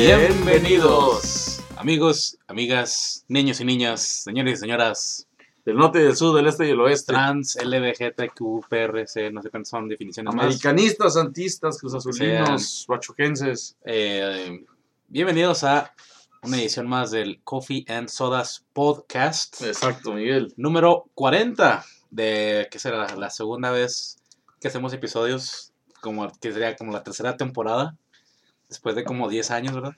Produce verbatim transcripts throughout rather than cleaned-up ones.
Bienvenidos, amigos, amigas, niños y niñas, señores y señoras del norte, del sur, del este y del oeste, trans, L G B T Q, P R C, no sé cuántas son definiciones más. Americanistas, santistas, cruzazulinos, pachuquenses. Eh, bienvenidos a una edición más del Coffee and Sodas Podcast. Exacto, Miguel. Número cuarenta, de que será la segunda vez que hacemos episodios, como que sería como la tercera temporada, después de como diez años, ¿verdad?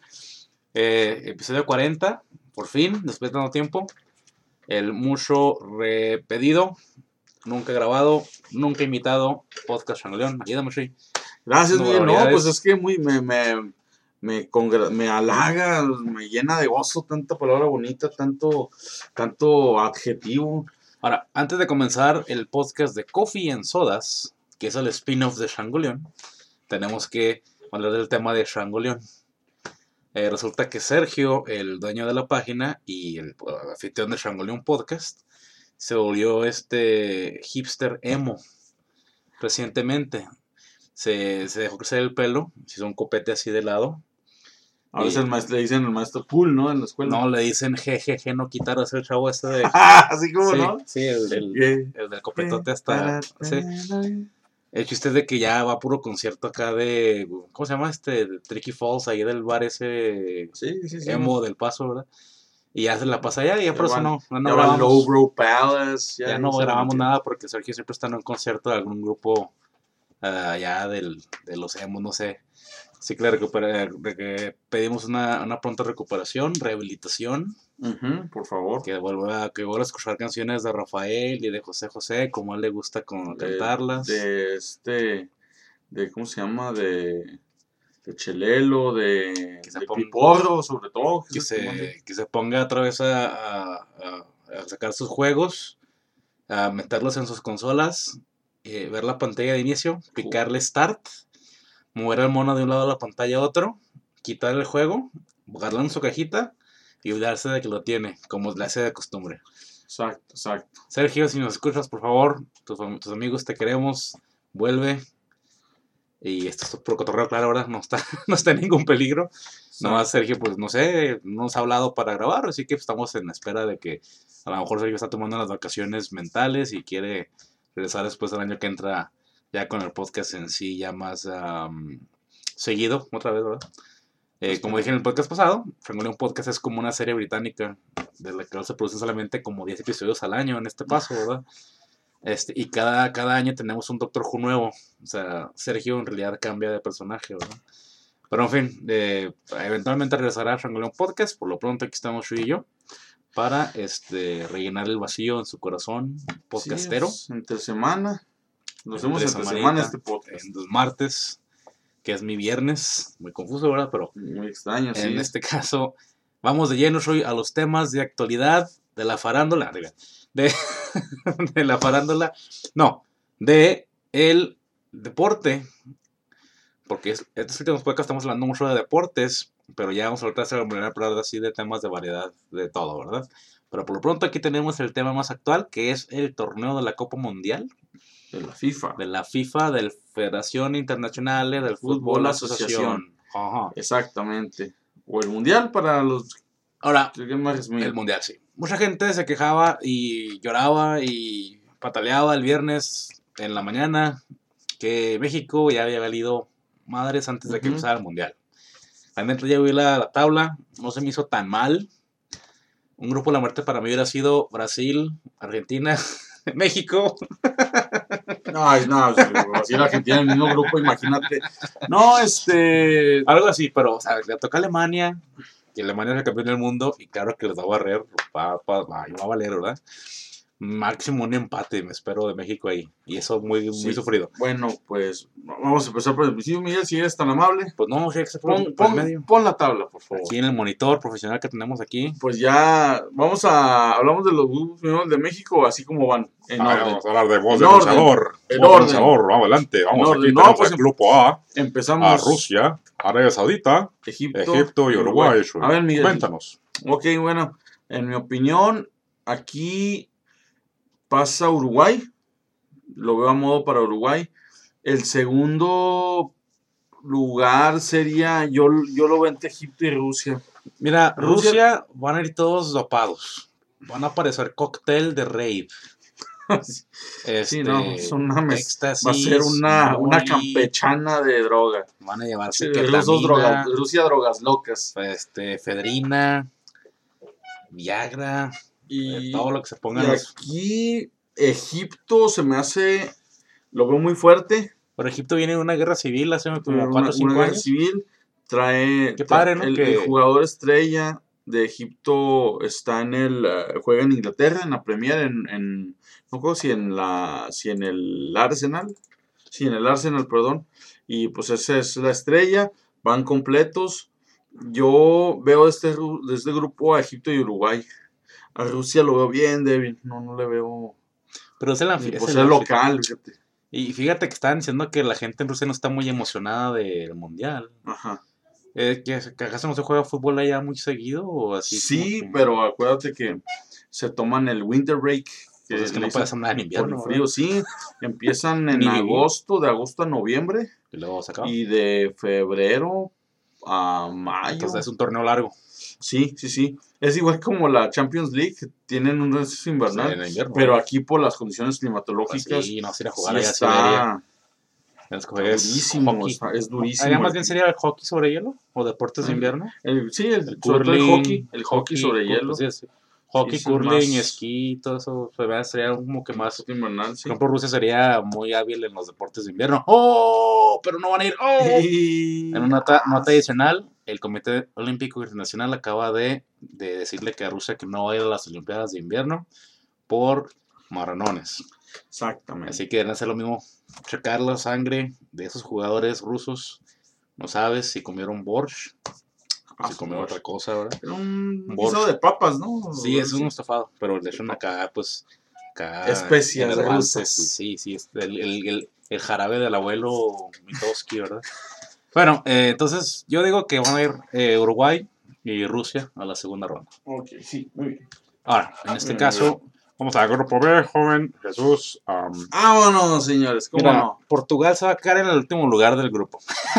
Eh, episodio cuarenta, por fin, después de tanto tiempo. El mucho repetido, nunca grabado, nunca imitado, podcast Changoleón. Ayúdame, Shui. Gracias, Miguel. No, pues es que muy me, me, me, congra- me halaga, me llena de gozo tanta palabra bonita, tanto, tanto adjetivo. Ahora, antes de comenzar el podcast de Coffee and Sodas, que es el spin-off de Changoleón, tenemos que hablar del tema de Changoleón. Eh, resulta que Sergio, el dueño de la página y el uh, anfitrión de Changoleón Podcast, se volvió este hipster emo recientemente. Se, se dejó crecer el pelo, se hizo un copete así de lado. A veces el maestro, le dicen el maestro cool, ¿no? En la escuela. No, le dicen jejeje, no quitaros el chavo este de... Así como, sí, ¿no? Sí, el, el, Yeah. el del copetote hasta... Sí. El chiste es de que ya va a puro concierto acá de... ¿Cómo se llama este? De Tricky Falls, ahí del bar ese... Sí, sí, sí. Emo del Paso, ¿verdad? Y ya se la pasa allá y ya, ya por eso no, no, no ya grabamos. Lowbrow Palace. Ya, ya no grabamos nada porque Sergio siempre está en un concierto de algún grupo uh, allá del, de los emos, no sé. Así que le recupera, que pedimos una, una pronta recuperación, rehabilitación. Uh-huh, por favor. Que vuelva, que vuelva a escuchar canciones de Rafael y de José José, como a él le gusta con, de, cantarlas. De este, de ¿cómo se llama? De, de Chelelo, de, que se de ponga, Piporro, sobre todo. Que, que, se, que se ponga otra vez a, a, a sacar sus juegos, a meterlos en sus consolas, eh, ver la pantalla de inicio, picarle Start, mover el mono de un lado de la pantalla a otro, quitar el juego, guardarlo en su cajita y olvidarse de que lo tiene, como le hace de costumbre. Exacto, exacto. Sergio, si nos escuchas, por favor, tus, tus amigos te queremos, vuelve. Y esto es por cotorreo, claro, ahora no está, no está en ningún peligro. Sí. Nomás Sergio, pues no sé, no nos ha hablado para grabar, así que estamos en espera de que a lo mejor Sergio está tomando las vacaciones mentales y quiere regresar después del año que entra ya con el podcast en sí, ya más um, seguido, otra vez, ¿verdad? Eh, como dije en el podcast pasado, Changoleón Podcast es como una serie británica de la que se producen solamente como diez episodios al año en este paso, ¿verdad? Este, y cada, cada año tenemos un Doctor Who nuevo. O sea, Sergio en realidad cambia de personaje, ¿verdad? Pero en fin, eh, eventualmente regresará a Changoleón Podcast. Por lo pronto aquí estamos Shui y yo para este, rellenar el vacío en su corazón podcastero. Sí, entre semana. Nos vemos entre entre semana este podcast. En los martes, que es mi viernes. Muy confuso, ¿verdad? Pero muy extraño, en sí. En este caso, vamos de lleno hoy a los temas de actualidad de la farándula. De, de la farándula. No, de el deporte. Porque es, estos últimos podcasts estamos hablando mucho de deportes, pero ya vamos a volver a hablar así de temas de variedad, de todo, ¿verdad? Pero por lo pronto aquí tenemos el tema más actual, que es el torneo de la Copa Mundial. De la FIFA. De la FIFA, de la Federación Internacional del Fútbol, Fútbol Asociación. Ajá. Exactamente. O el Mundial para los... Ahora, el Mundial, sí. Mucha gente se quejaba y lloraba y pataleaba el viernes en la mañana que México ya había valido madres antes de que uh-huh. empezara el Mundial. Realmente ya vi la, la tabla, no se me hizo tan mal. Un grupo de la muerte para mí hubiera sido Brasil, Argentina, México. No, no, Brasil, Argentina, el mismo grupo, imagínate. No, este... Algo así, pero, o sea, le toca a Alemania, y Alemania es el campeón del mundo, y claro que les va a barrer, va, va, va, va a valer, ¿verdad? Máximo un empate, me espero, de México ahí. Y eso muy, sí. muy sufrido. Bueno, pues vamos a empezar por el principio, Miguel, si eres tan amable. Pues no, sí, pon, por, por pon, medio. pon la tabla, por favor. Aquí en el monitor profesional que tenemos aquí. Pues ya, vamos a, hablamos de los grupos primeros de México, así como van. En ah, vamos a hablar de voz denunciador. En voz denunciador, vamos adelante. Vamos, aquí no, tenemos pues el grupo A. Empezamos. A Rusia, Arabia Saudita, Egipto, Egipto y Uruguay. Uruguay. A ver, Miguel. Cuéntanos. Ok, bueno, en mi opinión, aquí pasa Uruguay, lo veo a modo para Uruguay. El segundo lugar sería, yo, yo lo veo entre Egipto y Rusia. Mira, Rusia, Rusia van a ir todos dopados. Van a aparecer cóctel de rave. Este, sí, no, es una mes, éxtasis, va a ser una, una campechana de droga. Van a llevarse sí, ketamina, drogas, Rusia drogas locas. Este, efedrina, Viagra, y todo lo que se ponga. Y los... aquí Egipto se me hace, lo veo muy fuerte. Por Egipto viene una guerra civil hace como cuatro o cinco años. Una guerra civil trae, Qué padre, ¿no? El, que... el jugador estrella de Egipto está en el uh, juega en Inglaterra en la Premier en, en no recuerdo si en la si en el Arsenal sí en el Arsenal perdón y pues esa es la estrella, van completos. Yo veo este de este grupo a Egipto y Uruguay. A Rusia lo veo bien débil, no no le veo, pero es, el anfi- es el local, fíjate. Y fíjate que estaban diciendo que la gente en Rusia no está muy emocionada del mundial. Ajá. Eh, ¿que, que acaso no se juega fútbol allá muy seguido o así? Sí, que... pero acuérdate que se toman el winter break. Que pues es que no puede hacer nada en invierno. Por el frío, sí. Empiezan en agosto, de agosto a noviembre. Y luego se acaba. Y de febrero a mayo. Entonces es un torneo largo. Sí, sí, sí. Es igual como la Champions League, tienen un receso invernal. Sí, en invierno, pero ¿no? Aquí por las condiciones climatológicas. Pues sí, no se ir a jugar sí allá está... Es, durísimo, hockey. Está, es durísimo. ¿Allá más bien sería el hockey sobre hielo o deportes de invierno? El, sí, el, el curling, curling, el hockey, el hockey, hockey sobre cur, hielo. Pues sí, hockey, sí, curling, más... esquí, todo eso pues, sería como que más. Invernal, sí. Por ejemplo, Rusia sería muy hábil en los deportes de invierno. ¡Oh! Pero no van a ir. ¡Oh! Y... En una nota, nota adicional, el Comité Olímpico Internacional acaba de, de decirle que a Rusia que no va a ir a las Olimpiadas de invierno por marranones. Exactamente. Así que deben hacer lo mismo, checar la sangre de esos jugadores rusos. No sabes si comieron borscht, ah, si comieron otra cosa, ¿verdad? Era un guisado de papas, ¿no? Sí, es un estofado, pero le echan acá, pues, acá... especias rusas. Sí, sí, sí, el, el, el, el jarabe del abuelo Mitowski, ¿verdad? Bueno, eh, entonces yo digo que van a ir eh, Uruguay y Rusia a la segunda ronda. Ok, sí, muy bien. Ahora, en este caso... Vamos a grupo B, joven Jesús. Um, Vámonos, señores, ¿cómo mira, no? Portugal se va a quedar en el último lugar del grupo.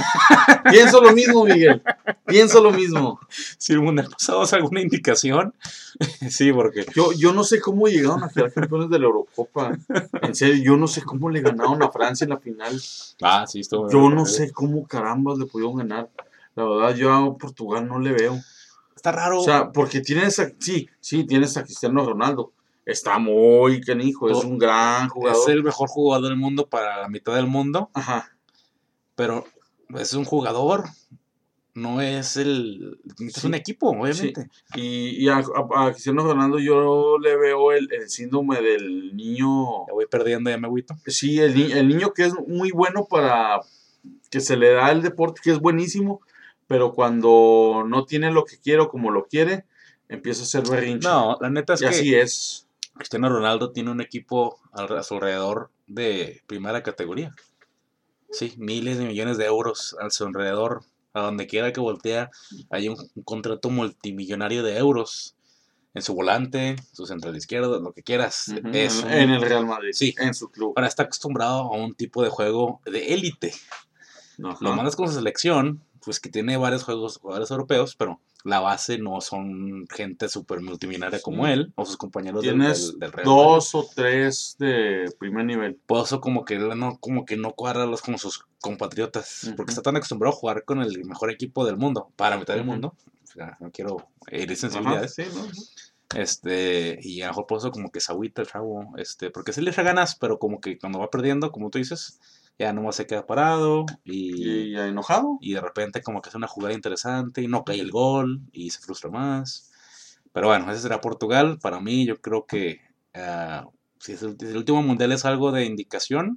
Pienso lo mismo, Miguel. Pienso lo mismo. Si el mundial pasado es alguna indicación, sí, porque... Yo, yo no sé cómo llegaron a quedar campeones de la Eurocopa. En serio, yo no sé cómo le ganaron a Francia en la final. Ah, sí, estuvo Yo no sé cómo carambas le pudieron ganar. La verdad, yo a Portugal no le veo. Está raro. O sea, porque tienes a... Sí, sí, tienes a Cristiano Ronaldo. Está muy canijo, es un gran jugador. Es el mejor jugador del mundo para la mitad del mundo. Ajá. Pero es un jugador, no es el... Es sí. un equipo, obviamente. Sí. Y, y a, a, a Cristiano Ronaldo yo le veo el, el síndrome del niño... Ya voy perdiendo, ya me agüito. Sí, el, el niño que es muy bueno para... Que se le da el deporte, que es buenísimo, pero cuando no tiene lo que quiere o como lo quiere, empieza a ser berrinche. No, la neta es y que... así es. Cristiano Ronaldo tiene un equipo a su alrededor de primera categoría. Sí, miles de millones de euros a su alrededor. A donde quiera que voltea, hay un, un contrato multimillonario de euros. En su volante, su central izquierdo, lo que quieras. Uh-huh. Es en, un, en el Real Madrid, sí, en su club. Ahora está acostumbrado a un tipo de juego de élite. Uh-huh. Lo mandas con su selección, pues que tiene varios juegos, jugadores europeos, pero la base no son gente súper multimillonaria sí. como él o sus compañeros del, del, del Real dos Madrid. O tres de primer nivel. Por eso como que no, como que no cuadra los como sus compatriotas, uh-huh. porque está tan acostumbrado a jugar con el mejor equipo del mundo, para mitad uh-huh. del mundo. O sea, no quiero herir sensibilidades. Ajá, sí, ¿no? Este, y a lo mejor por eso como que se agüita el chavo, este, porque sí le echa ganas, pero como que cuando va perdiendo, como tú dices, ya nomás se queda parado y, y enojado y de repente como que hace una jugada interesante y no cae el gol y se frustra más. Pero bueno, ese será Portugal. Para mí yo creo que uh, si, es el, si el último mundial es algo de indicación,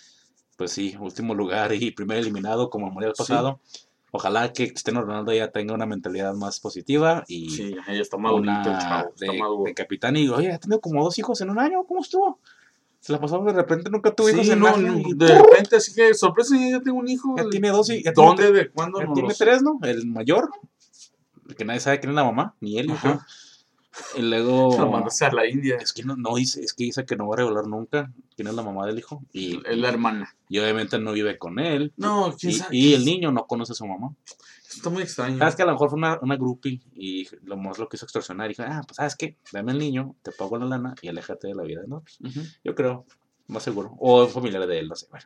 pues sí, último lugar y primer eliminado como el mundial pasado. Sí. Ojalá que Cristiano Ronaldo ya tenga una mentalidad más positiva y sí, ya está madurito, chavo, está de, maduro. de capitán y oye, ha tenido como dos hijos en un año, ¿cómo estuvo? Se la pasó de repente, nunca tuvo sí, hijos en no, año. Y de ¡pum! Repente, así que sorpresa, ya tengo un hijo. Ya tiene dos y ya ¿Dónde? Tiene, ¿De cuándo? Ya no tiene tres, ¿no? El mayor, que nadie sabe quién es la mamá, ni él. Yo creo. Y luego... Lo mandaste a la India. Es que no, no dice, es que dice que no va a revelar nunca quién es la mamá del hijo. Y, Es la hermana. y obviamente no vive con él. No, quién Y, sabe. y el niño no conoce a su mamá. Está muy extraño. Sabes que a lo mejor fue una, una groupie y lo más lo quiso extorsionar. Y dijo, ah, pues sabes qué, dame el niño, te pago la lana y aléjate de la vida de nosotros. Uh-huh. Yo creo, más seguro. O familiar de él, no sé. Bueno.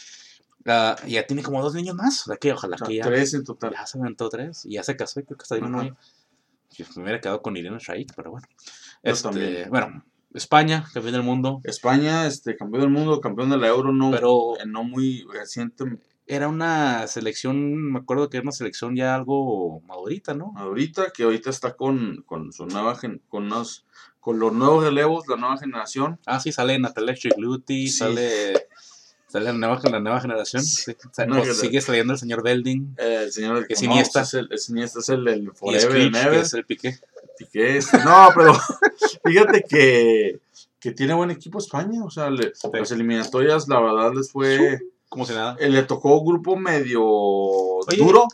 Uh, ya tiene como dos niños más. O sea que ojalá O sea, que ya. Tres en total. Ya se aventó tres. Y ya se casó y creo que está bien un año. Yo me hubiera quedado con Irina Shayk, pero bueno. Yo Este, también. bueno, España, campeón del mundo. España, este, campeón del mundo, campeón de la Euro, no, pero eh, no muy reciente. Era una selección, me acuerdo que era una selección ya algo madurita, ¿no? Ahorita, que ahorita está con, con su nueva gen, con unos, con los nuevos relevos, la nueva generación. Ah, sí, sale Natalia Chigluti, sí. sale, sale la nueva, la nueva generación. Sí. Sale, no, pues, sigue saliendo el señor Belding. Eh, el señor que es Iniesta. Es el, el Iniesta es el, el Forever, y Screech, que es el Piqué. Piqué, este, no, pero fíjate que, que tiene buen equipo España, o sea, le, sí. Las eliminatorias, la verdad, les fue... Como si nada. Eh, le tocó un grupo medio Oye, duro,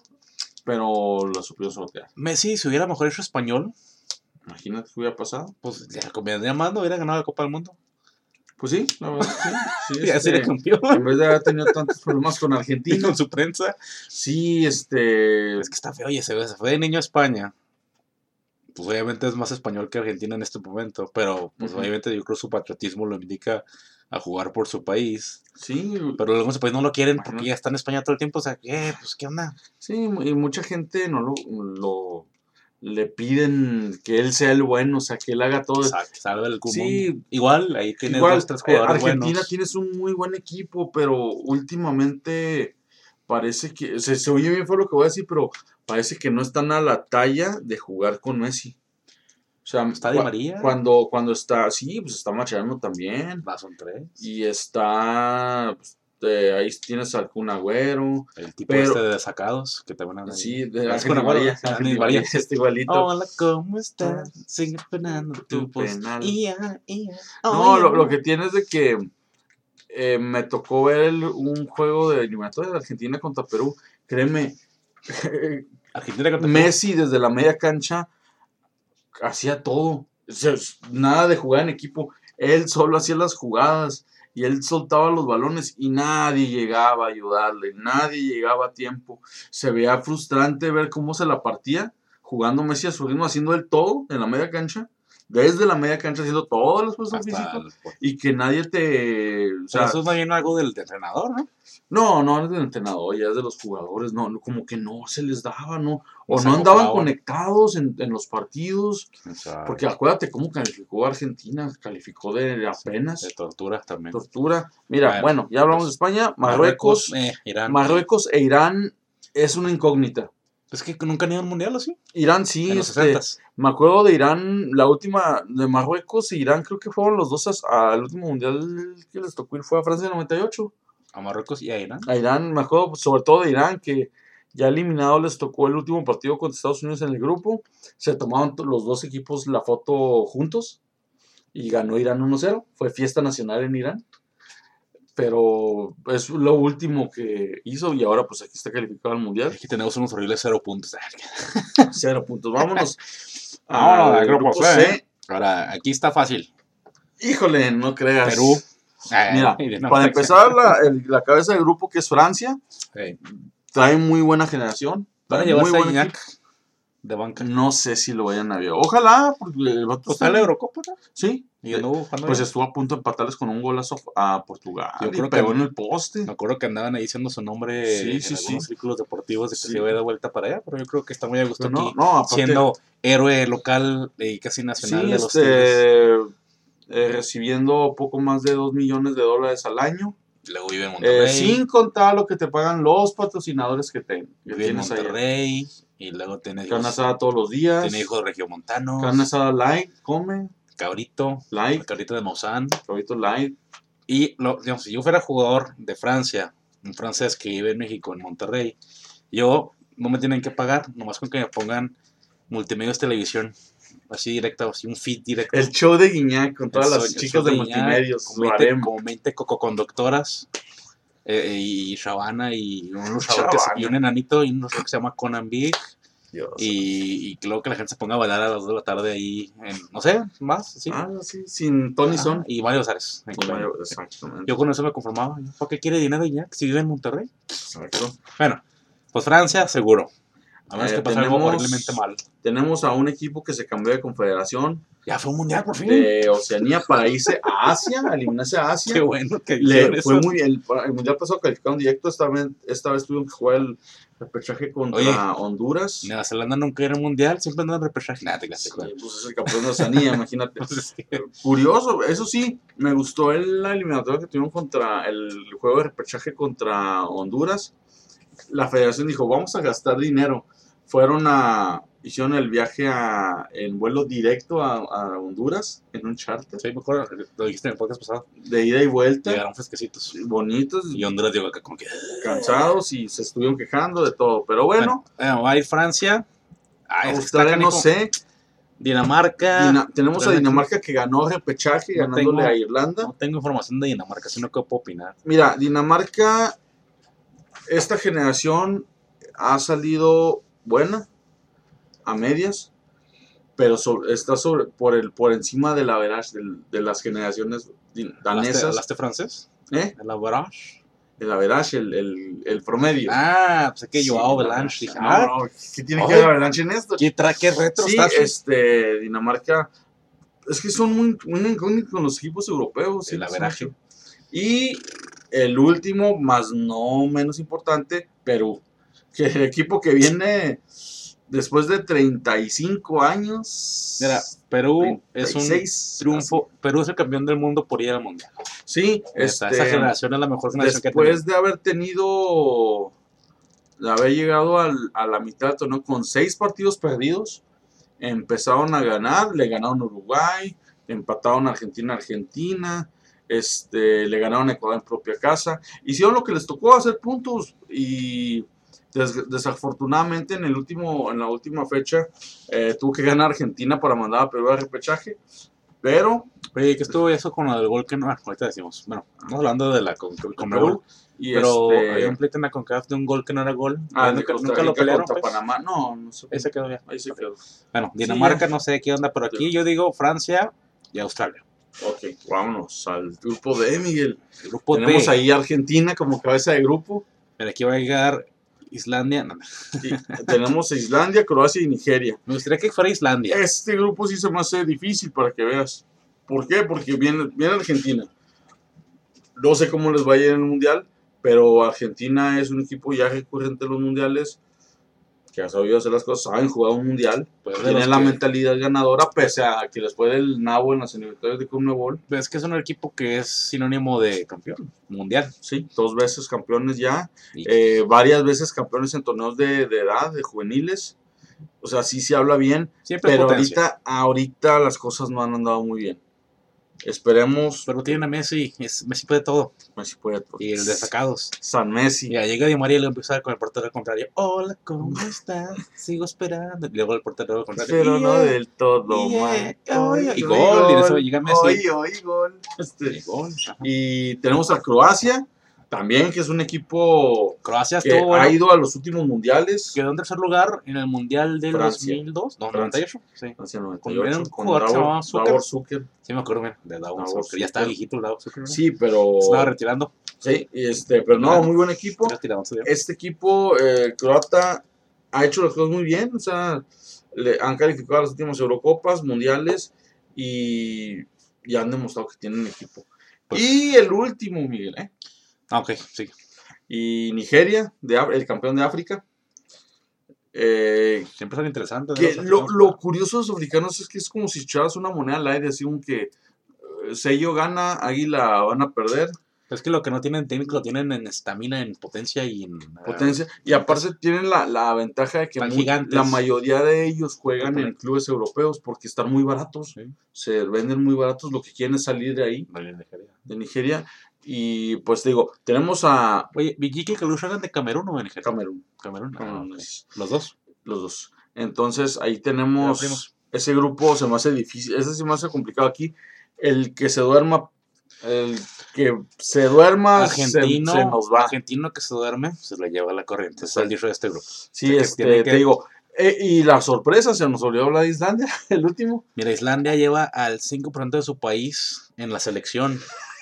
pero lo supió sortear. Messi, si hubiera mejor hecho español. Imagínate que hubiera pasado. Pues ya convendría más, no hubiera ganado la Copa del Mundo. Pues sí, la verdad, sí. sí ya este, sería campeón. En vez de haber tenido tantos problemas con Argentina. Y con su prensa. Sí, este... Es que está feo, oye, se, se fue de niño a España. Pues obviamente es más español que Argentina en este momento, pero pues uh-huh. obviamente yo creo que su patriotismo lo indica a jugar por su país. Sí. Pero luego en su país no lo quieren porque uh-huh. ya está en España todo el tiempo, o sea, ¿qué? Pues, ¿qué onda? Sí, y mucha gente no lo, lo le piden que él sea el bueno, o sea, que él haga todo. Exacto, salve el común. Sí. Igual, ahí tienes igual, dos, tres jugadores eh, Argentina buenos. Tienes un muy buen equipo, pero últimamente parece que, se, se oye bien fue lo que voy a decir, pero parece que no están a la talla de jugar con Messi. O sea, está Di María. Cuando, cuando está, sí, pues está Mascherano también. Va, son tres. Y está, pues, eh, ahí tienes al Kun Agüero. El tipo pero, este de desacados, que te van a dar. Sí, de Ángel Di María. Ángel Di María, este igualito. Hola, ¿cómo estás? Sigue penando tu penal. Ia, ia. Oh, no, lo, lo que tienes de que eh, me tocó ver el, un juego de eliminatoria de Argentina contra Perú. Créeme, Argentina contra Messi desde la media cancha hacía todo, o sea, nada de jugar en equipo, él solo hacía las jugadas y él soltaba los balones y nadie llegaba a ayudarle, nadie llegaba a tiempo. Se veía frustrante ver cómo se la partía jugando Messi a su ritmo, haciendo el todo en la media cancha, desde la media cancha haciendo todo el esfuerzo físico y que nadie te... O sea, eso es más bien algo del, del entrenador, ¿no? No, no es del entrenador, ya es de los jugadores, no, como que no se les daba, no, o no andaban conectados en, en los partidos, porque acuérdate cómo calificó Argentina, calificó de apenas. De tortura también. Tortura. Mira, bueno, bueno ya hablamos pues, de España, Marruecos, Marruecos, eh, Irán, Marruecos eh. e Irán es una incógnita. Es que nunca han ido al mundial, ¿o sí? Irán sí, en los este, sesentas. Me acuerdo de Irán, la última, de Marruecos e Irán, creo que fueron los dos al último mundial que les tocó ir, fue a Francia en noventa y ocho. A Marruecos y a Irán. A Irán, me acuerdo sobre todo de Irán, que ya eliminado les tocó el último partido contra Estados Unidos en el grupo. Se tomaron los dos equipos la foto juntos y ganó Irán uno cero. Fue fiesta nacional en Irán. Pero es lo último que hizo y ahora pues aquí está calificado al mundial. Aquí tenemos unos horribles cero puntos. Cero puntos. Vámonos al ah, grupo C. C. Ahora, aquí está fácil. Híjole, no creas. Perú. Mira, no, para empezar, la, el, la cabeza del grupo que es Francia, sí. Trae muy buena generación. ¿Van a llevarse a Gignac de banca? No sé si lo vayan a ver. Ojalá, porque el vato está en la Eurocopa, ¿no? Sí. ¿Y no, pues ya? Estuvo a punto de empatarles con un golazo a Portugal. Yo creo que pegó en el poste. Me acuerdo que andaban ahí diciendo su nombre sí, en sí, algunos sí. círculos deportivos de que sí. se iba a dar vuelta para allá, pero yo creo que está muy a gusto no, aquí, no, aparte, siendo héroe local y casi nacional sí, de los este, eh, recibiendo poco más de dos millones de dólares al año. Luego vive en Monterrey. Eh, sin contar lo que te pagan los patrocinadores que, te, que vive en Monterrey. Allá. Y luego tiene carne asada todos los días. Tiene hijos regiomontanos. Carne asada light, come. Cabrito. Light. Cabrito de Maussan. Cabrito light. Y lo, digamos, si yo fuera jugador de Francia, un francés que vive en México, en Monterrey, yo no me tienen que pagar, nomás con que me pongan multimedios televisión. Así directa, así un feed directo. El show de Gignac con todas las chicas de, de multimedios. Con veinte, con veinte cococonductoras. Eh, y Shabana y un luchador que se, y un enanito y un luchador que se llama Conan Big Dios. Y, y luego que la gente se ponga a bailar a las dos de la tarde ahí, en, no sé, más, sí. Ah, sí, sin Tony Ajá, Son. y Mario Zares. Con Mario, exactamente. Yo con eso me conformaba. ¿Para qué quiere dinero ya? Si vive en Monterrey. Exacto. Bueno, pues Francia, seguro. A menos Eh, que pase algo tenemos- horriblemente mal. Tenemos a un equipo que se cambió de confederación Ya fue un mundial por fin. de Oceanía para irse a Asia, a eliminarse a Asia. Qué bueno que hicieron Le eso. fue muy bien. El, el mundial pasado calificaron directo. Esta vez, esta vez tuvieron que jugar el repechaje contra Oye, Honduras. Nueva Zelanda nunca era un mundial, siempre andan en repechaje. Nada, te Sí, claro. pues es el campeón de Oceanía, imagínate. Pues es que- Curioso, eso sí, me gustó el, la eliminatoria que tuvieron contra el juego de repechaje contra Honduras. La federación dijo, vamos a gastar dinero. Fueron a, hicieron el viaje a, en vuelo directo a, a Honduras, en un charter, Sí, me acuerdo, lo dijiste en el podcast pasado. de ida y vuelta, Llegaron fresquecitos. bonitos, Y Honduras llegó acá como que... cansados y se estuvieron quejando de todo. Pero bueno, Bueno, va a ir Francia. Ay, es que está Australia no canijo. sé. Dinamarca. Dina- tenemos a realmente Dinamarca que ganó repechaje No ganándole tengo- a Irlanda. No tengo información de Dinamarca, sino que puedo opinar. Mira, Dinamarca, esta generación ha salido buena, a medias, pero sobre- está sobre, por, el, por encima de la average del- de las generaciones din- ¿Hablaste, danesas. hablaste francés? ¿Eh? ¿El average? El average, el, el, el promedio. Ah, pues es que Sí, Joao la- Belange. Dije, no, ah, no, ¿qué tiene Ay, que ver Avalanche en esto? ¿qué, tra qué retro Sí, está? este, Dinamarca, es que son muy, muy incógnitos con los equipos europeos. El sí, averaje. sí. Y el último, más no menos importante, Perú. Que el equipo que viene después de treinta y cinco años. Mira, Perú es un treinta y seis, triunfo. Perú es el campeón del mundo por ir al mundial. Sí, Esta, este, esa generación es la mejor generación que ha después de haber tenido, de haber llegado al, a la mitad del torneo con seis partidos perdidos, empezaron a ganar, le ganaron a Uruguay, empataron a Argentina, Argentina, este, le ganaron a Ecuador en propia casa, hicieron lo que les tocó, hacer puntos, y des- desafortunadamente en el último, en la última fecha eh, tuvo que ganar Argentina para mandar a Perú al repechaje, pero Oye, ¿qué estuvo eso con lo del gol que no? Ah, ahorita decimos. Bueno, estamos hablando de la con, con Perú, y pero este, había un pleito en la CONCACAF de un gol que no era gol. ah, de nunca, Costa nunca lo Rica pelearon. contra Pues. Panamá, no, no sé. Ese quedó ya. Ahí se quedó. Bueno, Dinamarca ya. no sé qué onda, pero aquí yo digo Francia y Australia. Ok, vámonos al grupo D, Miguel. El grupo Tenemos D. ahí Argentina como cabeza de grupo. Pero aquí va a llegar Islandia. No, Y tenemos a Islandia, Croacia y Nigeria. me gustaría que fuera Islandia. Este grupo sí se me hace difícil para que veas. ¿Por qué? Porque viene, viene Argentina. No sé cómo les va a ir en el Mundial, pero Argentina es un equipo ya recurrente en los mundiales, que ha sabido hacer las cosas, saben jugar un mundial, Pues de tienen los la que- mentalidad ganadora, pese a que les fue el nabo en las eliminatorias de Conmebol. Es que es un equipo que es sinónimo de campeón mundial. Sí, dos veces campeones ya, Y- eh, varias veces campeones en torneos de, de edad, de juveniles. O sea, sí se habla bien, Siempre pero potencia. ahorita, ahorita las cosas no han andado muy bien. Esperemos. Pero tienen a Messi. Es, Messi puede todo. Messi puede todo. Y el destacados. San Messi. Ya llega Di María y le empieza con el portero al contrario. Hola, ¿cómo estás? Sigo esperando. Y luego el portero al contrario. Pero no "Yeah, del todo yeah, mal. oy, Oy, y oy, gol, y en eso llega Messi. Oy, oy, gol. Este, Y gol". Ajá. y tenemos a Croacia, también, que es un equipo Croacia que estuvo bueno. ha ido a los últimos mundiales. Quedó en tercer lugar en el Mundial del Francia. dos mil dos. No, Francia. noventa y ocho. Sí. Hacia noventa y Con- era ocho, un con jugador que se Davor, llamaba Zucker. Davor Zucker. Sí, me acuerdo bien. De Davor Davor Zucker. Ya Zucker. estaba viejito el Davor Zucker, ¿no? Sí, pero. Se estaba retirando. Sí, y este, pero no, muy buen equipo. Era tirado, se dio. Este equipo eh, croata ha hecho las cosas muy bien, o sea, le han calificado a las últimas Eurocopas, mundiales, y, y han demostrado que tienen equipo. Pues- y el último, Miguel, ¿eh? Ah, ok, sí. Y Nigeria, de, Af- el campeón de África. Eh, Siempre son interesantes. que ¿no? lo, lo curioso de los africanos es que es como si echaras una moneda al aire, así como que eh, Sello gana, Águila van a perder. Es que lo que no tienen técnico lo tienen en estamina, en potencia y en ah, Potencia. Y aparte tienen la, la ventaja de que Están mu- gigantes. la mayoría de ellos juegan en Correcto. clubes europeos porque están muy baratos. Sí. Se venden muy baratos. Lo que quieren es salir de ahí, Vale, Nigeria. de Nigeria. Y pues te digo, tenemos a Oye, Villiki y Kalusha eran de Camerún o de Nigeria. Camerún, Camerún. Ah, Camerún, ok. es- Los dos. los dos. Entonces ahí Eran tenemos primos. ese grupo, se me hace difícil, ese se me hace complicado aquí. El que se duerma, el que se duerma se, Argentino, se nos va. argentino que se duerme, se lo lleva a la corriente. Ese es el dicho de este grupo. Sí, que este, tiene te que- digo, Eh, y la sorpresa, se nos olvidó hablar de Islandia, el último. Mira, Islandia lleva al cinco por ciento de su país en la selección.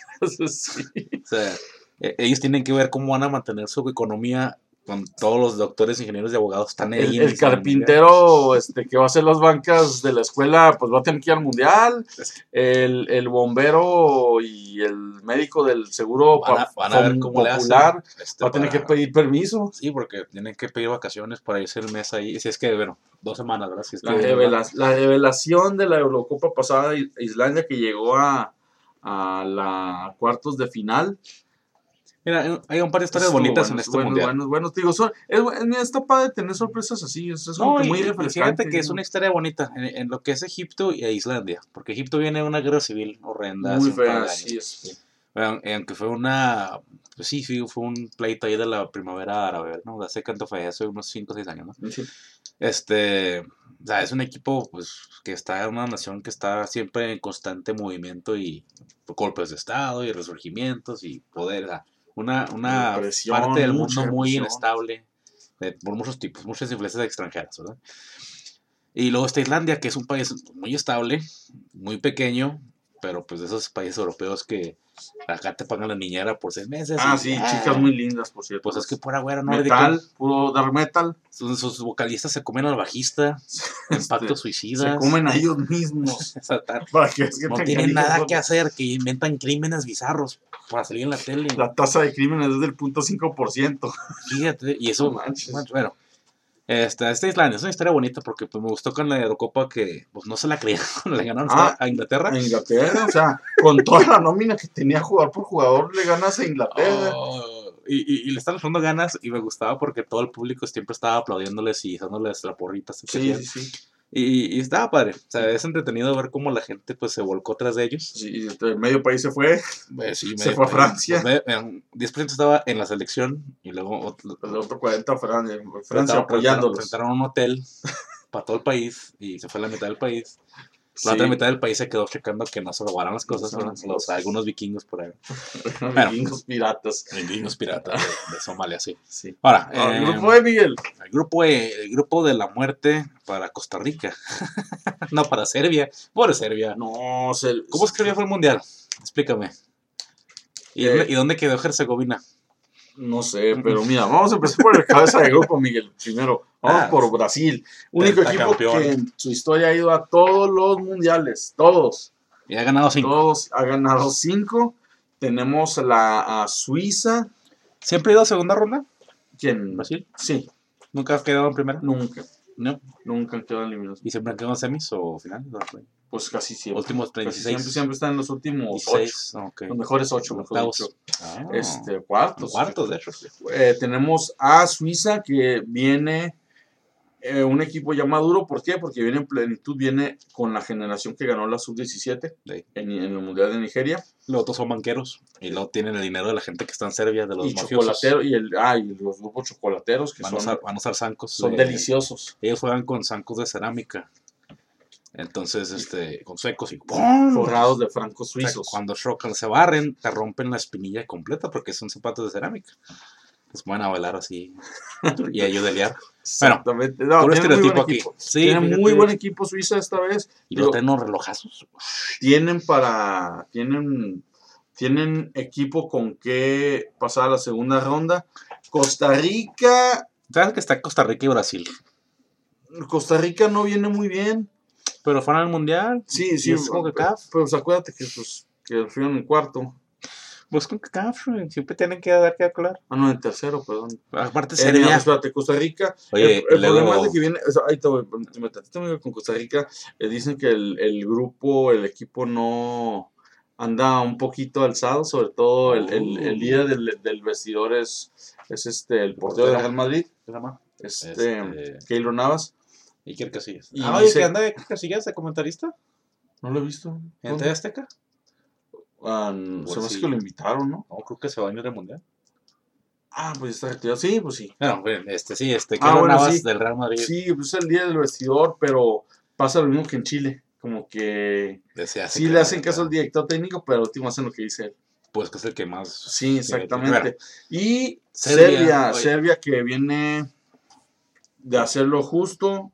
Sí. O sea, e- ellos tienen que ver cómo van a mantener su economía con todos los doctores, ingenieros y abogados están ahí El, en el Islandia. carpintero este, que va a hacer las bancas de la escuela, pues va a tener que ir al mundial. El, el bombero y el médico del seguro Van a, pa- van a ver fam- cómo le popular hacen. Este, va a tener que para- pedir permiso. Sí, porque tienen que pedir vacaciones para irse el mes ahí. Si es que, bueno, dos semanas, ¿verdad? Si es que, La, revela- la revelación de la Eurocopa pasada de Islandia que llegó a, a la cuartos de final. Mira, hay un par de historias Estuvo bonitas buenos, en este buenos, mundial. buenos, buenos. Te digo, son, es, es- mira, está padre tener sorpresas así. Es, es como No, que y, muy y refrescante. fíjate que es ¿no? una historia bonita en, en lo que es Egipto e Islandia. Porque Egipto viene de una guerra civil horrenda Muy hace un par fea, de así años. es. Bueno, aunque fue una. Pues sí, sí, fue un pleito ahí de la primavera árabe, ¿no? Hace cuánto fue, hace unos cinco o seis años, ¿no? Sí. Este. O sea, es un equipo pues, que está en una nación que está siempre en constante movimiento y golpes de estado y resurgimientos y poder. O sea, una, una Represión, parte del mucha mundo muy represión. inestable de- por muchos tipos, muchas influencias extranjeras, ¿verdad? Y luego está Islandia, que es un país muy estable, muy pequeño, pero pues de esos países europeos que acá te pagan la niñera por seis meses. Ah, y, sí, ah, chicas muy lindas, por cierto. Pues es que pura güera, ¿no? Metal, puro dar metal. Sus, sus vocalistas se comen al bajista, en pactos Este, suicidas. se comen a ellos mismos. O sea, ta- Para que, es que no tan tienen canijos nada son. que hacer, que inventan crímenes bizarros para salir en la tele. La tasa de crímenes es del punto cinco por ciento. Fíjate, y eso, No manches. bueno, esta, esta Islandia es una historia bonita porque pues, me gustó con la Eurocopa que pues, no se la creían cuando le ganaron Ah, a Inglaterra. A Inglaterra, o sea, con toda la nómina que tenía jugar por jugador, le ganas a Inglaterra. Oh, y, y, y le están echando ganas y me gustaba porque todo el público siempre estaba aplaudiéndoles y dándoles la porrita. así que Sí, hacían. sí, sí. Y, y estaba padre, o sea, es entretenido ver cómo la gente pues se volcó tras de ellos. Sí, el medio país se fue, Eh, sí, se medio fue a país. Francia. Pues, me- eh, diez por ciento estaba en la selección y luego otro, El otro cuarenta Francia, Francia rentaron, apoyándolos. rentaron un hotel para todo el país y se fue la mitad del país. La Sí. otra mitad del país se quedó checando que no se robaran las cosas, No, ¿verdad? no, Los, no. algunos vikingos por ahí. Bueno. Vikingos piratas. Vikingos piratas de, de Somalia, sí. Sí. Ahora, Ah, eh, ¿el grupo de Miguel? el grupo, E, el grupo de la muerte para Costa Rica. No, para Serbia. Pobre Serbia. No, se, ¿Cómo es que Serbia fue el mundial? Explícame. ¿Y, Eh, dónde, ¿Y dónde quedó Herzegovina? No sé, pero mira, vamos a empezar por el cabeza de grupo, Miguel. Primero, vamos Ah, por Brasil. Único equipo pentacampeón. que en su historia ha ido a todos los mundiales. Todos. Y ha ganado cinco. Todos. Ha ganado cinco. Tenemos la a Suiza. ¿Siempre ha ido a segunda ronda? ¿Quién? ¿Brasil? Sí, ¿Nunca ha quedado en primera? nunca. No. Nunca han quedado eliminados. ¿Y siempre han quedado en semis o finales? Pues casi siempre. Últimos Casi dieciséis. siempre, siempre están en los últimos ocho. dieciséis, ok. Los mejores ocho, mejor Octavos. dicho. Ah, Este, cuartos. cuartos, de hecho. Eh, tenemos a Suiza que viene eh, un equipo ya maduro. ¿Por qué? Porque viene en plenitud, viene con la generación que ganó la sub diecisiete Sí. en, en el Mundial de Nigeria. Los otros son banqueros y luego tienen el dinero de la gente que está en Serbia, de los Y mafiosos. chocolatero, y, el, ah, y los grupos chocolateros que Van a, son, usar, van a usar zancos. son de- deliciosos. Ellos juegan con zancos de cerámica. Entonces, este, con suecos y ¡pum! Forrados de francos O sea, suizos. cuando chocan, se barren, te rompen la espinilla completa porque son zapatos de cerámica. Pues van a bailar así y a ayudar. Exactamente. No, Puro tiene muy estereotipo buen aquí. equipo. Sí, Tiene fíjate. muy buen equipo Suiza esta vez. Y luego Digo, traen unos relojazos. tienen para tienen tienen equipo con que pasar a la segunda ronda. Costa Rica ¿Sabes que está Costa Rica y Brasil? Costa Rica no viene muy bien. Pero fueron al mundial. Sí, Y sí, es con pero, CACAF. pues acuérdate que pues que fueron en cuarto. Pues con CACAF, güey, siempre tienen que dar que hablar. Ah, no, en tercero, perdón. Aparte, Eh, mira, Serbia. espérate, Costa Rica. Oye, el el y luego- problema es de que viene. O sea, ahí te voy, me tantito, amigo, con Costa Rica. eh, dicen que el, el grupo, el equipo no anda un poquito alzado. Sobre todo el, el, el líder del, del vestidor es, es este el portero del Real Madrid, ¿Qué se llama? este, Este- Keylor Navas. Iker Casillas. Y Ah, oye, dice- que anda de Casillas de comentarista ¿No lo he visto? en ¿Dónde? T V Azteca. Ah, se Pues me hace sí. que lo invitaron, ¿no? No, creo que se va a ir al mundial. Ah, pues está retirado. Sí, pues sí. Bueno, bueno, este sí, este, Ah, Keylor bueno, Navas sí. del Real Madrid. Sí, pues es el día del vestidor, pero pasa lo mismo que en Chile. Como que Decía, sí le hacen caso al director técnico, pero al último hacen lo que dice él. Pues que es el que más. Sí, Bueno, exactamente. Y Serbia, Serbia, oye. Serbia que viene de hacer lo justo,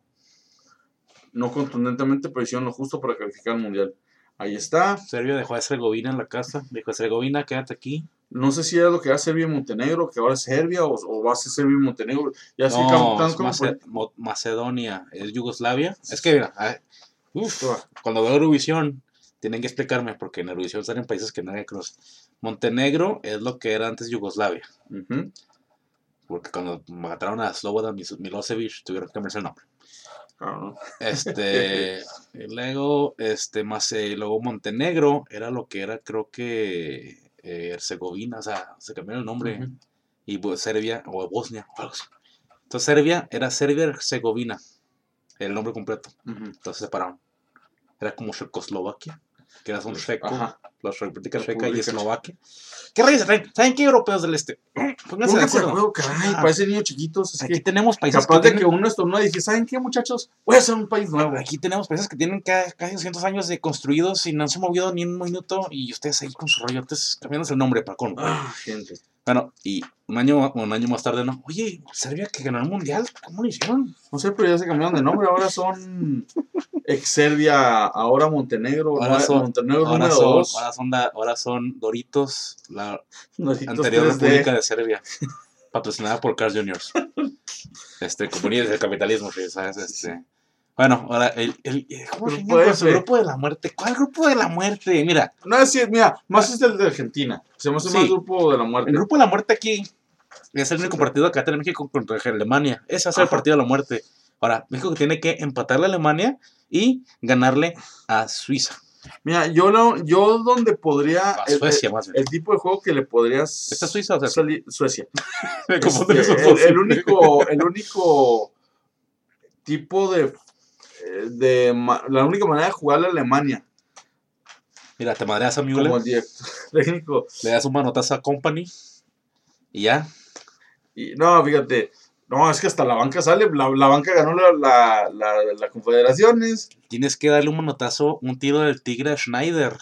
no contundentemente, pero hicieron lo justo para calificar al mundial. Ahí está. Serbia dejó a Herzegovina en la casa. Dijo, Herzegovina, quédate aquí. No sé si era lo que era Serbia y Montenegro, que ahora es Serbia, o, o va a ser Serbia y Montenegro. Ya sí, No, tan es como Mace- por- Mo- Macedonia, es Yugoslavia. Es que, mira, ay, uf, Esto va. cuando veo Eurovisión, tienen que explicarme, porque en Eurovisión salen países que nadie conoce. Montenegro es lo que era antes Yugoslavia, Ujú. porque cuando mataron a Slobodan Mis- Milosevic, tuvieron que cambiarse el nombre. Claro, ¿no? Este, y luego, este, más, eh, luego Montenegro era lo que era, creo que eh, Herzegovina, o sea, se cambió el nombre. Ujú. Y pues, Serbia, o Bosnia, algo así. Entonces Serbia era Serbia-Herzegovina, el nombre completo. Ujú. Entonces se separaron. Era como Checoslovaquia, que era un checo, Ajá. la República Checa y República Eslovaquia. ¿Qué reyes traen? ¿Saben qué europeos del este? Pónganse de Pónganse de acuerdo. acuerdo, caray, Ah, parecen niños chiquitos. Es aquí que tenemos países capaz que de que tienen, uno estornuda y dice, ¿saben qué, muchachos? Voy a hacer un país nuevo. aquí tenemos países que tienen ca- casi doscientos años de construidos y no se han movido ni un minuto y ustedes ahí con sus rollotes cambiándose el nombre para con. Ah, gente. Bueno, y un año, un año más tarde, ¿no? Oye, Serbia que ganó el mundial, ¿cómo lo hicieron? No sé, pero ya se cambiaron de nombre. Ahora son ex Serbia, ahora Montenegro. Ahora nue- son, Montenegro ahora número son, dos. ahora son, la- ahora son Doritos, la Doritos anterior tres D. República de Serbia, patrocinada por Carl juniors Este, comunidades del capitalismo, sí, ¿sabes? Este, bueno, ahora, el, el, el- ¿cómo se Grupo llama? Su F. grupo de la muerte. ¿Cuál grupo de la muerte? Mira, No es cierto, mira, más es el de Argentina. Se me hace Sí. más grupo de la muerte. el grupo de la muerte aquí es el Sí, único sí. partido que va a tener México contra Alemania. Ese va a ser el Ajá. partido de la muerte. Ahora, México tiene que empatarle a Alemania y ganarle a Suiza. Mira, yo, lo, yo donde podría. A El, Suecia, el- más bien. el tipo de juego que le podrías. ¿Esta es Suiza o Suecia? salir- Suecia. Me Este, confunden esos el, dos. el único, el único tipo de, de ma- la única manera de jugar a Alemania Mira, te madreas a como Müller, el director técnico. le das un manotazo a Company y ya. Y, no, fíjate, no, es que hasta la banca sale, la, la banca ganó la, la, la, la Confederaciones. Tienes que darle un manotazo, un tiro del tigre a Schneider.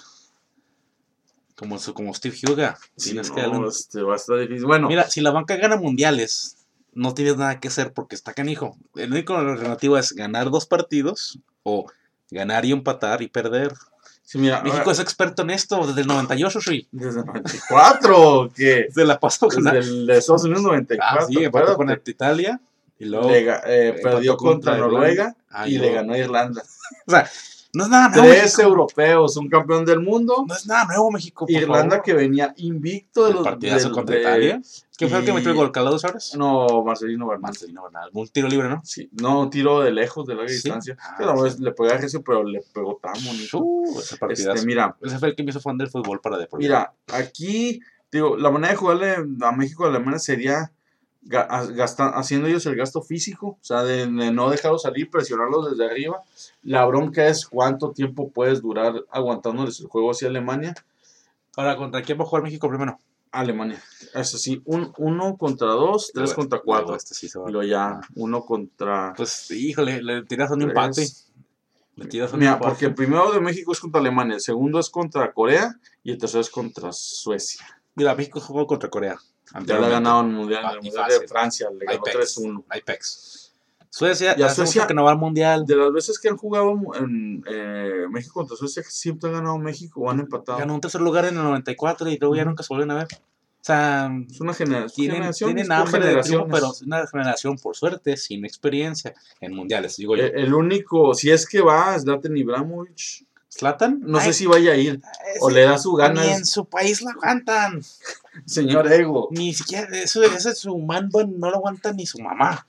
Como, su, como Steve Huga. Sí, Tienes no, que darle un- este, va a estar difícil. Bueno, Mira, si la banca gana mundiales, no tienes nada que hacer porque está canijo. El único alternativo es ganar dos partidos o ganar y empatar y perder. sí, mira, México ahora, es experto en esto desde el noventa y ocho, sí. desde el noventa y cuatro, que Se la pasó desde ganando. el de Estados Unidos noventa y cuatro, Ah, sí, empató con acuérdate. Italia y luego Le ga- eh, empató perdió contra, contra Noruega Irlanda. Ah, y y le luego- ganó a Irlanda. O sea, no es nada nuevo. Tres México. europeos, un campeón del mundo. No es nada nuevo, México. Por Irlanda favor. que venía invicto de El los partidazo del- contra de- Italia. ¿Quién fue el que y- metió el gol? ¿Calado Suárez? No, Marcelino Bernal. Marcelino Bernal. Un tiro libre, ¿no? Sí, no, tiro de lejos, de larga Sí. distancia. Ah, Que la verdad sí. le pegó a Recio, pero le pegó tan bonito. Uh, ese partidazo. Este, mira, Ese fue el que me hizo fan del fútbol para de por vida. mira, aquí, digo, la manera de jugarle a México a Alemania sería ga- a- gasta- haciendo ellos el gasto físico, o sea, de, de no dejarlos salir, presionarlos desde arriba. La bronca es cuánto tiempo puedes durar aguantándoles el juego hacia Alemania. Ahora, ¿contra quién va a jugar México primero? Alemania. Es así, un, uno contra dos, tres Luego, contra luego cuatro. este sí se va. Y luego ya, Ah. uno contra Pues, híjole, le tiras un tres. empate. Le tiras un Mira, empate. porque el primero de México es contra Alemania, el segundo es contra Corea y el tercero es contra Suecia. Mira, México jugó contra Corea. Ya le ha anteriormente. ganado en el Mundial, en Ah, el y mundial fácil. de Francia, le ganó Apex. tres uno. Apex. Suecia, Y a hace Suecia- mucho que no va al mundial. De las veces que han jugado en eh, México contra Suecia, siempre ha ganado México o han empatado. Ganó un tercer lugar en el noventa y cuatro y luego ya Ujú. nunca se vuelven a ver. O sea, Es una genera- tienen, generación. tienen es por hambre de triunfo, generaciones. pero es una generación, por suerte, sin experiencia en mundiales. Digo yo. Eh, el único, si es que va, es Zlatan Ibrahimovic. ¿Zlatan? No Ay, sé si vaya a ir ese- o le da su Ni en ganas, su país lo aguantan. señor Ego. Ni siquiera, eso, ese es su mando, no lo aguanta ni su mamá.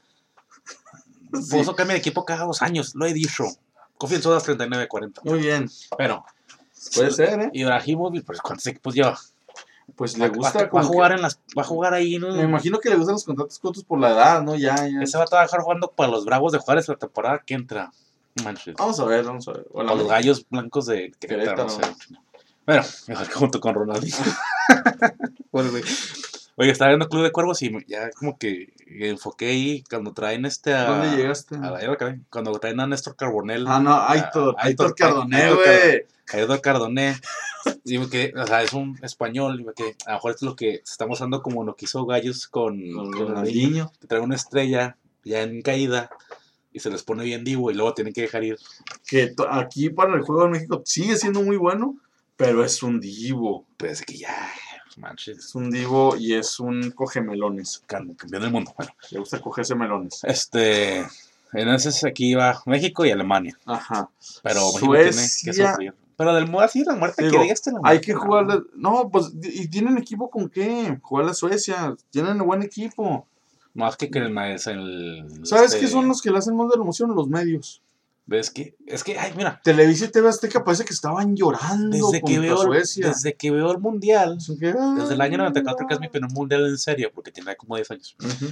Sí. Por eso cambia de equipo cada dos años, lo he dicho. Coffee en sodas treinta y nueve cuarenta. Muy bien, Pero, puede ser, ¿eh? Ibrahimovic, pues ¿cuántos equipos lleva? Pues le Va- gusta. va, va como a que- jugar en las, va a jugar ahí en Me el, imagino que le gustan los contratos cortos por la edad, ¿no? Ya, ya. ese va a trabajar jugando para los Bravos de Juárez la temporada que entra. No manches. Vamos a ver, vamos a ver. O la- O los gallos blancos de Querétaro, no sé. Querétaro. Bueno, mejor que junto con Ronaldinho. Bueno, güey. Oye, estaba viendo Club de Cuervos y me- ya como que enfoqué ahí cuando traen este a... ¿Dónde llegaste? a la- ya lo acabé. Cuando traen a Néstor Carbonell. Ah, no, Aitor, a- Aitor Aitor- Cardoné, Aitor güey. a Eduardo Cardoné. Y me quedé, o sea, es un español. Y me quedé, a lo mejor esto es lo que se está mostrando como lo que hizo Gallos con, Con con Ronaldinho. que trae una estrella ya en caída y se les pone bien divo y luego tienen que dejar ir. Que to- aquí para el juego de México sigue siendo muy bueno, pero es un divo. Pues que ya, manches, Es un divo y es un coge melones. cam- campeón del mundo. Bueno, Le gusta cogerse melones. este, en ese aquí va México y Alemania, Ajá. pero México tiene que Suecia, sufrir. Pero del modo así, la muerte, que digo, digas la hay muerte. que no. jugarle. No, pues, y tienen equipo con qué. Jugarle a Suecia. Tienen buen equipo. Más que que el maestro, el... ¿Sabes este, qué son los que le hacen más de la emoción? Los medios. ¿Ves que? Es que, ay, mira, Televisa y T V Azteca parece que estaban llorando desde que, contra veo, el- Suecia. desde que veo el mundial, Así que, desde el año noventa y ah, cuatro, que es mi primer mundial en serio, porque tenía como diez años, ujú.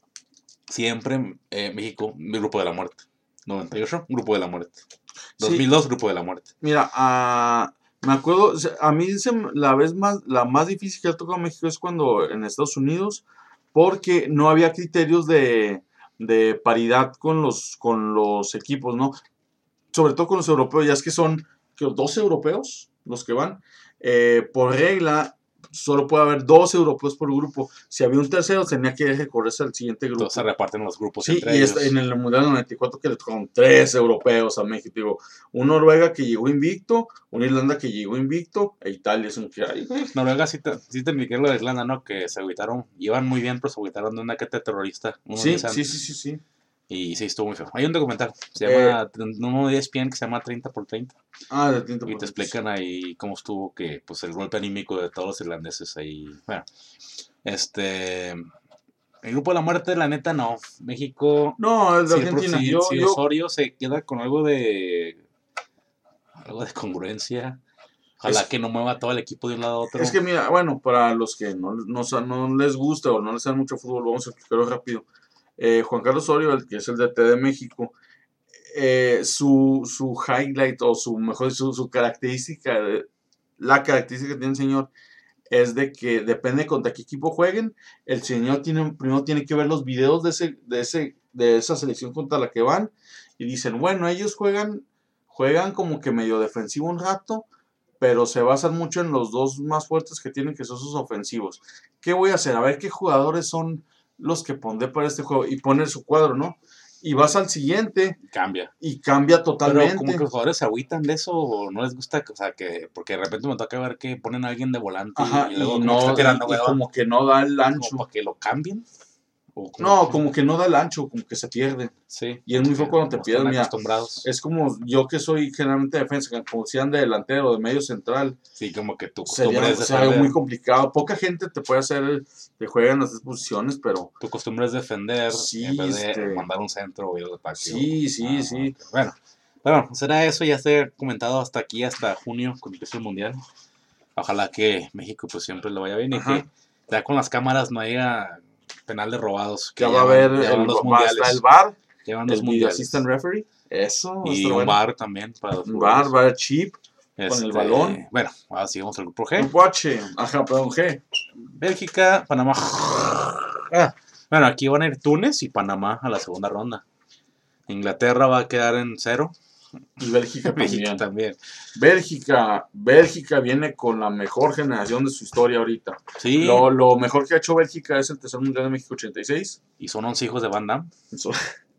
siempre eh, México, mi grupo de la muerte. noventa y ocho, grupo de la muerte. Sí. dos mil dos, grupo de la muerte. Mira, ah, me acuerdo, o sea, a mí se m- la vez más, la más difícil que ha tocado México es cuando en Estados Unidos, porque no había criterios de, de paridad con los, con los equipos, ¿no? Sobre todo con los europeos, ya es que son que dos europeos los que van. Eh, por regla, solo puede haber dos europeos por grupo. Si había un tercero, tenía que recorrerse al siguiente grupo. Entonces se reparten los grupos Sí, entre y ellos. esta- en el Mundial del noventa y cuatro que le tocaron tres europeos a México. Digo, un Noruega que llegó invicto, una Irlanda que llegó invicto, e Italia es un que hay. Noruega sí te, sí te indiqué lo de Irlanda, ¿no? Que se agüitaron, iban muy bien, pero se agüitaron de una queta terrorista. unos Sí, días sí, antes. sí, sí, sí. Y sí, estuvo muy feo. Hay un documental, se Eh, llama, uno de E S P N que se llama treinta por treinta. Ah, de tinta Y por te tinta. explican ahí cómo estuvo que, pues, el golpe anímico de todos los irlandeses ahí. Bueno, este... El grupo de la muerte, la neta, no. México, No, el de si, Argentina. si, Yo, si yo, Osorio se queda con algo de... Algo de congruencia. Ojalá Es- que no mueva todo el equipo de un lado a otro. es que mira, bueno, para los que no, no, sa- no les gusta o no les saben mucho fútbol, vamos a explicarlo rápido. Eh, Juan Carlos Osorio, el que es el D T de México, eh, su, su highlight o su mejor, su, su característica, de- la característica que tiene el señor es de que depende contra qué equipo jueguen, el señor tiene, primero tiene que ver los videos de, ese, de, ese, de esa selección contra la que van y dicen, bueno, ellos juegan, juegan como que medio defensivo un rato, pero se basan mucho en los dos más fuertes que tienen, que son sus ofensivos. ¿Qué voy a hacer? A ver qué jugadores son los que pondré para este juego y poner su cuadro, ¿no? Y vas al siguiente Cambia. y cambia Pero como totalmente. que los jugadores se agüitan de eso o no les gusta, o sea, que porque de repente me toca ver que ponen a alguien de volante Ajá, y luego y como que está no, tirando y, y hueva, como que no da el como ancho. para que lo cambien. O como No, que- como que no da el ancho, como que se pierde. sí. Y es muy feo cuando te no pierdes, están mira. acostumbrados. Es como yo que soy generalmente defensa, que como sean de delantero, de medio central, Sí, como que tu costumbre sería, es sería algo defender. muy complicado. Poca gente te puede hacer, te juega en las dos posiciones, pero Tu costumbre es defender Sí, en vez de este- mandar un centro o ir al ataque. sí, o- sí, ah, sí. ok. Bueno, bueno, será eso, ya se ha comentado hasta aquí, hasta junio, cuando empiece el mundial. Ojalá que México pues siempre le vaya bien y Ajá. que ya con las cámaras no haya penal de robados. Que Ya va a llevan- haber, llevan el, dos va a mundiales. estar el V A R, Llevan dos el Video mundiales. Assistant Referee. Eso, va a Y estar un bueno. bar también para los Un V A R, jugadores. va a haber chip, con el Este, balón. Bueno, ahora sigamos al grupo G. Grupo H, ajá, perdón, G. Bélgica, Panamá. Ah, bueno, aquí van a ir Túnez y Panamá a la segunda ronda. Inglaterra va a quedar en cero. Y Bélgica Bélgica también. también. Bélgica, Bélgica viene con la mejor generación de su historia ahorita. Sí, Lo, lo mejor que ha hecho Bélgica es el tercer mundial de México ochenta y seis. y son once hijos de Van Damme. Eso.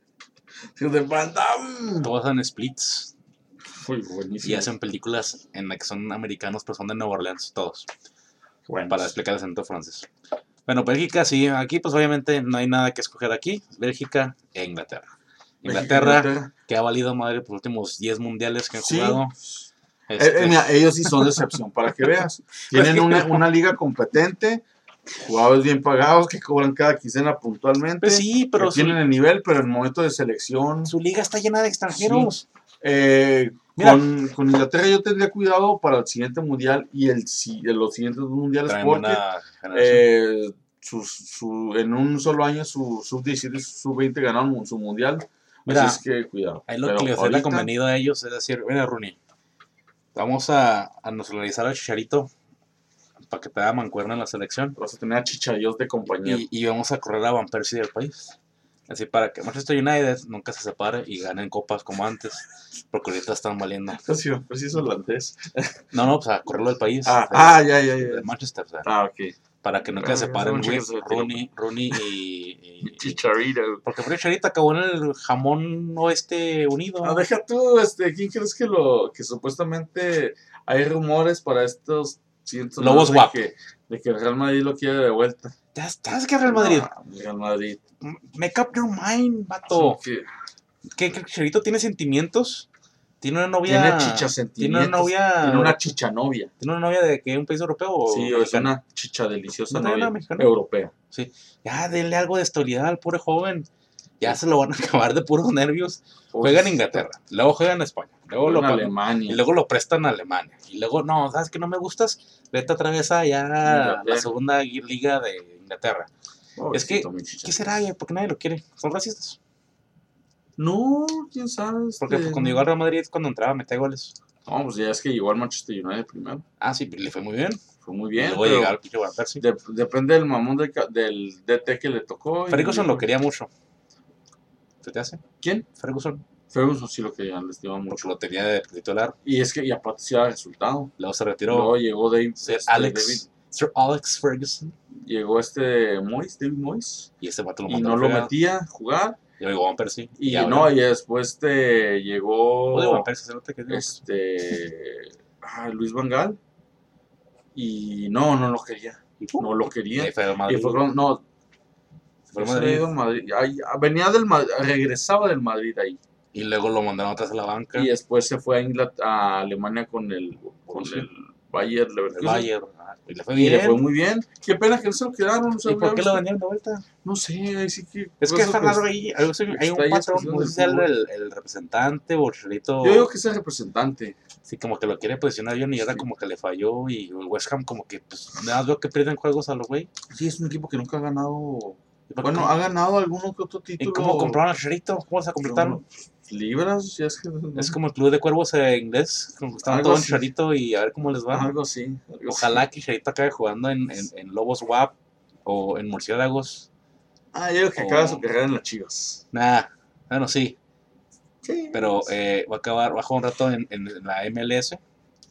De Van Damme. Todos hacen splits Uy, y buenísimo. hacen películas en las que son americanos, pero son de Nueva Orleans, todos. Bueno, Para explicar el acento francés. Bueno, Bélgica, sí, aquí pues obviamente no hay nada que escoger aquí. Bélgica e Inglaterra. México, Inglaterra, Inglaterra. que ha valido madre por los últimos diez mundiales que han Sí. jugado. Eh, Este, eh, mira, ellos sí son de excepción, para que veas. Tienen que una, no. una liga competente, jugadores bien pagados que cobran cada quincena puntualmente. pues sí, pero que su, tienen el nivel, pero en el momento de selección. su liga está llena de extranjeros. Eh, Mira. con, con Inglaterra yo tendría cuidado para el siguiente mundial y el, si- de los siguientes dos mundiales Traen porque buena generación. eh, su, su- en un solo año su sub diecisiete y su sub veinte ganaron su mundial. Mira, Así es que cuidado. Ahí lo Pero que les ahorita, ha convenido a ellos es decir, mira, Rooney, vamos a, a nacionalizar al Chicharito para que te haga mancuerna en la selección vas a tener a Chichayos de compañero. y, y vamos a correr a Van Persie del país. Así para que Manchester United nunca se separe y ganen copas como antes, porque ahorita están valiendo. Sí, pero sí es holandés. No, no, pues a correrlo del país. Ah, de, ah, ya, ya, ya. de Manchester. O sea, Ah, ok. para que no que Ah, se ese separen, muchacho güey, se retiró. Rooney, Rooney y, y- y- Chicharito. porque Fred Chicharito acabó en el jamón oeste unido. Ah, deja tú, este, ¿quién crees que lo, que supuestamente hay rumores para estos cientos Lobos de guap. que, de que el Real Madrid lo quiere de vuelta? ¿Ya estás que Real Madrid? No, el Real Madrid. M- Make up your mind, vato. Como que ¿Qué, qué Chicharito tiene sentimientos? Tiene una novia. tiene chicha sentimientos. Tiene una novia. Tiene una chicha novia. ¿Tiene una novia de que un país europeo o Sí, es mexicano? una chicha deliciosa ¿No trae novia. una mexicana? Europea. Sí. Ya, denle algo de estabilidad al pobre joven. Ya se lo van a acabar de puros nervios. Juega en Inglaterra, luego juega en España, luego Luego lo, en pa- Alemania. y luego lo prestan a Alemania. Y luego, no, ¿sabes que no me gustas? Vete otra vez allá a Inglaterra. la segunda liga de Inglaterra. Es que, Pobrecito, mi chicha. ¿qué será, güey? Porque nadie lo quiere. Son racistas. No, quién sabe. Porque este, pues, cuando llegó al Real Madrid es cuando entraba, metía goles. No, pues ya es que llegó al Manchester United primero. Ah, sí, le fue muy bien. Fue muy Y bien. luego pero llegar al pinche Van Persie. de- depende del mamón del, ca- del D T que le tocó. y- Ferguson lo quería mucho. ¿Se te hace? ¿Quién? Ferguson, Ferguson sí lo quería, le estima porque mucho. lo tenía de titular. Y es que, y aparte sí da resultado. Luego se retiró. Luego llegó Dave, Sir este, Alex, David- Sir Alex Ferguson. llegó este Moyes, David Moyes. Y ese vato lo Y mandó no a lo fregar. metía a jugar. Y luego Van Persie. Y ahora- no, y después este llegó Odio Van Persie, se nota que es de- este ah, Luis Van Gaal. Y no, no lo quería. No lo Y quería. ahí fue al Y Madrid. fue con- no, Fue al se había Madrid. ido al Madrid. Ay, venía del Madrid, regresaba del Madrid ahí. Y luego lo mandaron atrás a la banca. Y después se fue a, Inglat- a Alemania con el, con Sí. el Bayer El Leverkusen. Bayern. ah, Y le fue Y bien. le fue muy bien. Qué pena que no se lo quedaron. O sea, ¿Y por qué lo hubiéramos- vendieron de vuelta? No sé, ahí sí que. Es que cosas está raro ahí. Hay, hay un extrañas patrón. cuestiones No sé del si sea el, fútbol. el, el representante o el Chicharito. Yo digo que es el representante. Sí, como que lo quiere posicionar bien y ahora Sí. como que le falló. Y el West Ham, como que, pues, nada más veo que pierden juegos a los güey. Sí, es un equipo que nunca ha ganado. ¿Y por Bueno, qué? ha ganado alguno que otro ¿Y título. cómo compraron al Chicharito? ¿Cómo se completaron? Libras, ya es que. Es como el club de cuervos en inglés. Como que están Algo todo en así. Chicharito y a ver cómo les va. Algo así. algo Ojalá así. que Chicharito acabe jugando en, en, en Lobos W A P o en Murciélagos. Ah, yo digo que o- acaba su carrera en las Chivas. Nah, bueno, sí. Sí. Pero eh, va a acabar, va a jugar un rato en, en la M L S,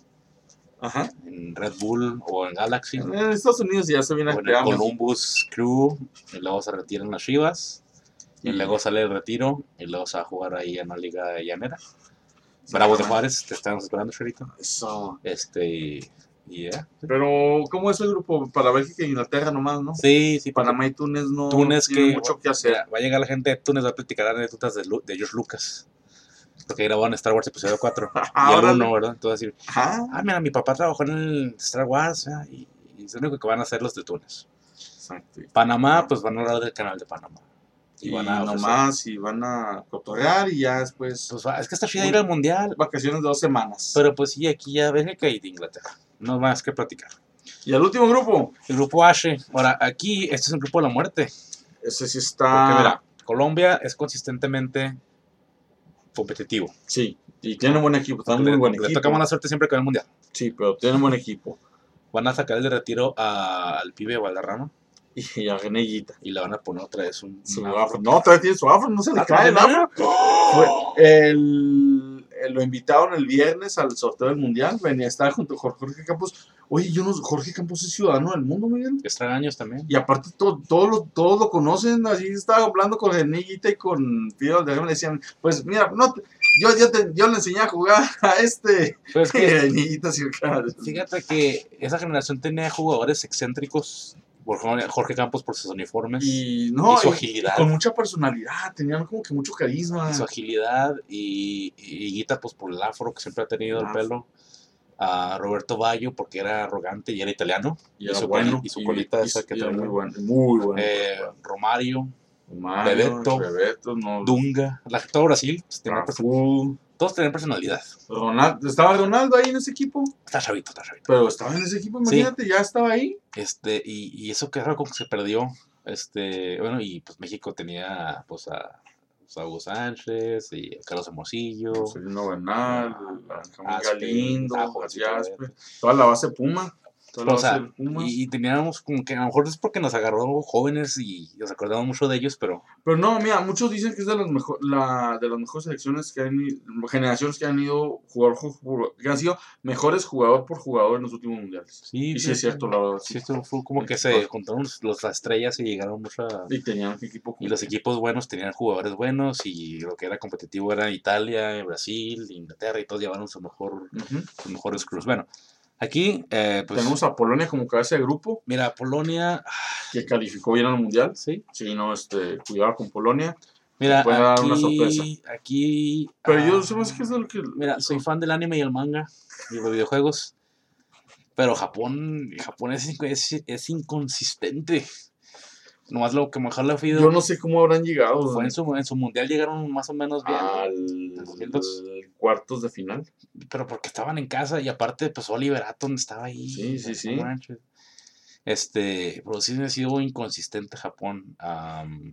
Ajá. en Red Bull o en Galaxy. En Estados Unidos ya se viene O a en el quedar. Columbus Crew. Y luego se retira en las Chivas. Y Y- luego sale el retiro. Y luego se va a jugar ahí en la Liga de Llanera. Bravos de Juárez, te estamos esperando, Chicharito. Eso. Este, y y ya. Pero, ¿cómo es el grupo? Para Bélgica e Inglaterra nomás, ¿no? Sí, sí, porque Panamá y Túnez no Túnez tienen que mucho que hacer. mira, va a llegar la gente de Túnez, va a platicar anécdotas de, Lu- de George Lucas. Porque grababan Star Wars episodio cuatro. y el Órale. uno, ¿verdad? Entonces decir, Ajá. ah, mira, mi papá trabajó en el Star Wars, ¿verdad? y, y es lo único que van a hacer los de Túnez. Exacto. Panamá, pues van a hablar del canal de Panamá. Y, Y van a ofrecer- nomás, y van a cotorrear y ya después. Pues va- es que está chida ir al mundial. Vacaciones de dos semanas. Pero pues sí, aquí ya Bélgica y de Inglaterra. No más que platicar. Y el último grupo. El grupo H. Ahora, aquí, este es el grupo de la muerte. Ese sí Porque está. mira, Colombia es consistentemente competitivo. Sí. Y tiene un buen equipo. Está le, muy buen le equipo. toca mala suerte siempre que va al mundial. Sí, pero tiene un buen equipo. Van a sacar el de retiro a- al pibe Valderrama Y a Reneguita. y le van a poner otra vez un. Su un afro. No, todavía tiene su afro. No se le Ah, cae el ¿también? afro. Fue el, el- lo invitaron el viernes al sorteo del mundial. Venía a estar junto con Jorge Campos. Oye, yo no, Jorge Campos es ciudadano del mundo, Miguel. Extraños también. Y aparte to- todos lo, todos lo conocen. Así estaba hablando con Reneguita y con Pío de le decían, pues mira, no, te- yo, yo, te- yo le enseñé a jugar a este. Pues Y que, Reneguita así, cara. fíjate que esa generación tenía jugadores excéntricos. Por ejemplo, Jorge Campos por sus uniformes. Y no, Y su y- agilidad. y con mucha personalidad. Tenían como que mucho carisma. y su agilidad y, y Higuita pues por el afro que siempre ha tenido el Ah. pelo, a Roberto Baggio porque era arrogante y era italiano, Y y era su bueno. coli- y su colita esa que y era traía. muy bueno. Muy bueno. eh, Romario, Mario, Bebeto, Bebeto, no. Dunga, la, todo Brasil, pues, tenía perso- Cafu, todos tenían personalidad. Ronaldo, estaba Ronaldo ahí en ese equipo, Está chavito, está chavito. pero estaba en ese equipo, imagínate, ya estaba ahí. Este, y, y eso que raro como que se perdió. Este, bueno, y pues México tenía pues a, pues, a Hugo Sánchez y a Carlos Hermosillo. Marcelino Bernal, Benjamín Aspe, Galindo, ah, Juancito Aspe, toda la base Puma. Todavía O va a sea, ser Pumas. y, y teníamos como que a lo mejor es porque nos agarró jóvenes y nos acordamos mucho de ellos, pero Pero no, mira, muchos dicen que es de las mejor, la, de las mejores selecciones que han ido, generaciones que han ido jugador, jugador- que han sido mejores jugador por jugador en los últimos mundiales. sí, Y sí es fíjate, cierto, la verdad, sí, sí. esto fue como que se Equipos. juntaron los, los- las estrellas y llegaron mucho a... Y tenían un equipo Y los equipos buenos tenían jugadores buenos y lo que era competitivo era Italia, Brasil, Inglaterra y todos llevaron su mejor, Ujú. sus mejores crews. Bueno, aquí, eh, pues, Tenemos a Polonia como cabeza de grupo, mira, Polonia, que calificó bien al mundial. sí, Sí, no, este, cuidado con Polonia, que mira, puede dar una sorpresa. aquí, aquí, Pero yo ah, sé más que es de lo que. mira, soy fan del anime y el manga y los videojuegos, pero Japón, Japón es, inc- es, es inconsistente. Nomás lo que mejor le ha Yo ido no sé cómo habrán llegado fue en su, en su mundial llegaron más o menos bien, ¿no? al En dos mil dos. cuartos de final. Pero porque estaban en casa y aparte, pues Oliver Atom estaba ahí. Sí, sí, no sí. manches. Este, pero sí ha sido inconsistente Japón. Am,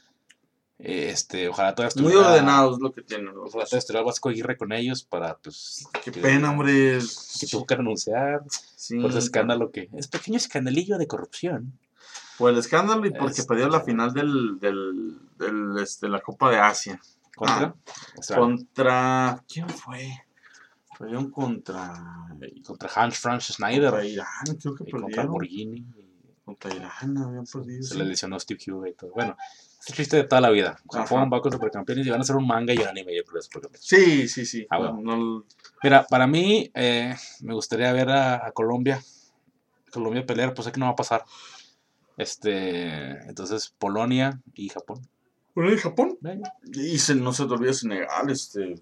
este, ojalá todavía Muy estuviera. ordenado es lo que tienen. ¿no? Ojalá todavía estuviera Vasco Aguirre con ellos para, pues. Qué que, pena, hombre. Que tuvo que renunciar Sí, por ese escándalo que. Es pequeño escandalillo de corrupción. por el escándalo y porque Este- perdió la final del, del, del, este, la Copa de Asia. ¿Contra? Ah, Australia. contra. ¿Quién fue? Perdieron contra. Contra Hans Franz Schneider. Contra Irán, creo que Y contra perdieron. Lamborghini. Contra Irán habían perdido. Se sí. le lesionó Steve Huga y todo. Bueno, es el chiste de toda la vida. Japón Ajá. va con supercampeones y van a hacer un manga y un anime, yo creo. Supercampeones. Sí, sí, sí. Ah, no, bueno. no- Mira, para mí, eh, me gustaría ver a, a Colombia. Colombia pelear, pues sé que no va a pasar. Este, entonces, Polonia y Japón. Bueno, en Japón. Venga. Y se, no se te olvide Senegal, este.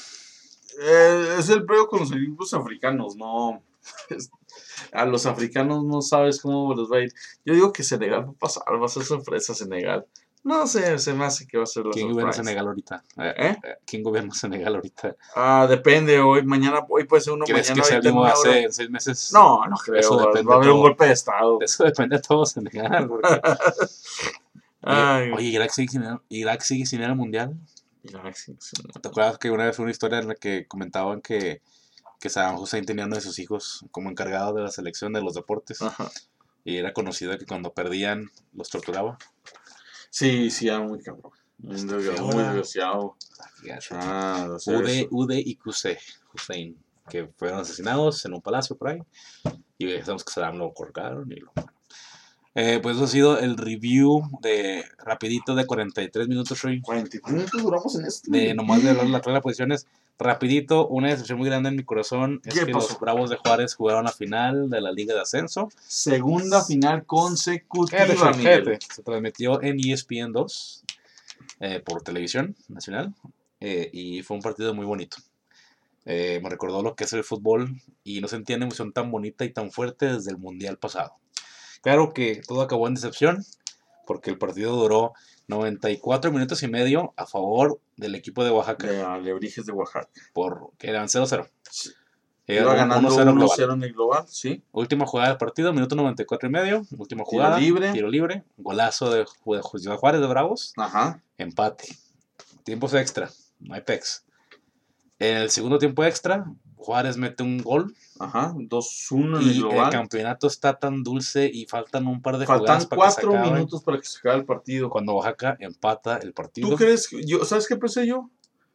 eh, es el peor con los equipos africanos, no. es- a los africanos no sabes cómo les va a ir. Yo digo que Senegal va a pasar, va a ser sorpresa Senegal. No sé, se me hace que va a ser la ¿Quién gobierna sorpresa. Senegal ahorita? Eh, ¿Eh? eh, ¿Quién gobierna Senegal ahorita? Ah, depende, hoy, mañana, hoy puede ser uno, ¿Crees mañana que sea el ahorita en mismo una hace hora. en seis meses? No, no creo, Eso va, depende va a haber un todo. golpe de estado. De eso depende de todo Senegal. Porque... Ay, Oye, Irak sigue sin ir, Irak sigue sin ir al mundial. Irak, sí, sí. ¿Te acuerdas que una vez fue una historia en la que comentaban que, que Saddam Hussein tenía uno de sus hijos como encargado de la selección de los deportes? Ajá. Y era conocido que cuando perdían los torturaba. Sí, sí, era muy cabrón. Muy desgraciado. Muy desgraciado. Ah, o sea, U D, eso. U D y Q C Hussein, que fueron asesinados en un palacio por ahí. Y sabemos que Saddam lo colgaron y lo... Eh, pues eso ha sido el review de rapidito de cuarenta y tres minutos, Rui. cuarenta minutos duramos en esto. De nomás de hablar de la tabla de posiciones. Rapidito, una decepción muy grande en mi corazón es ¿Qué que pasó? los Bravos de Juárez jugaron la final de la Liga de Ascenso. Segunda final consecutiva, Cállate, Miguel. cállate. Se transmitió en E S P N dos eh, por televisión nacional eh, y fue un partido muy bonito. Eh, me recordó lo que es el fútbol y no sentía una emoción tan bonita y tan fuerte desde el Mundial pasado. Claro que todo acabó en decepción porque el partido duró noventa y cuatro minutos y medio a favor del equipo de Oaxaca, De Alebrijes de Oaxaca. por que eran cero cero. Sí. Era Iba un- ganando uno cero uno global. cero en el global, sí. Última jugada del partido, minuto noventa y cuatro y medio. Última Tiro jugada, libre. tiro libre, golazo de, Ju- de Ciudad Juárez de Bravos, Ajá. empate. Tiempos extra, no hay pex. En el segundo tiempo extra, Juárez mete un gol Ajá. dos uno en el y el global. campeonato está tan dulce y faltan un par de Faltan jugadas para que se cuatro acabe. minutos para que se acabe el partido. Cuando Oaxaca empata el partido. ¿Tú crees que yo, sabes qué pensé yo?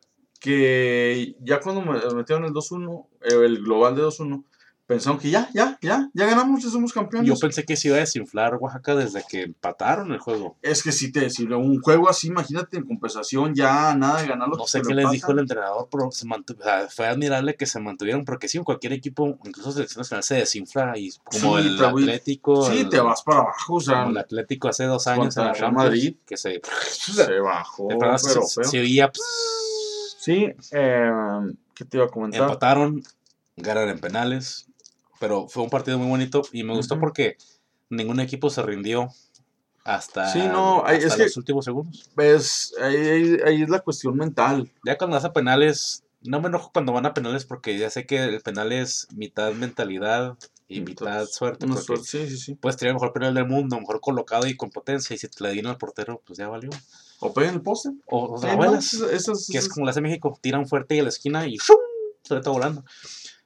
Que ya cuando me- metieron el dos uno, eh, el global de dos uno, pensaron que ya, ya, ya, ya ganamos, ya somos campeones. Yo pensé que se iba a desinflar Oaxaca desde que empataron el juego. Es que si te si un juego así, imagínate en compensación, ya nada de ganar lo No que sé te qué lo les empatan. dijo el entrenador, pero se mantu- o sea, fue admirable que se mantuvieron, porque sí, en cualquier equipo, incluso selección nacional, se desinfla, y como Sí, el te voy- Atlético, Sí, el- te vas para abajo, o sea, como el Atlético hace dos años en contra la Real Champions, Madrid. que se, se bajó, de verdad, pero se, feo. se oía, Sí, eh, ¿qué te iba a comentar? empataron, ganaron en penales, pero fue un partido muy bonito y me gustó Ujú. porque ningún equipo se rindió hasta, Sí, no, ay, hasta es que- los últimos segundos. Ves, ahí, ahí- ahí es la cuestión mental. Ya cuando vas a penales, no me enojo cuando van a penales porque ya sé que el penal es mitad mentalidad y mitad suerte. Una Porque suerte, sí, sí, sí. puedes tener el mejor penal del mundo, mejor colocado y con potencia, y si te la dieron al portero, pues ya valió. O pegan el poste. O, o Sí, la no, vuelas, esas- esas- que es esas- como la hace México, tiran fuerte y a la esquina y ¡shum! Sale todo volando.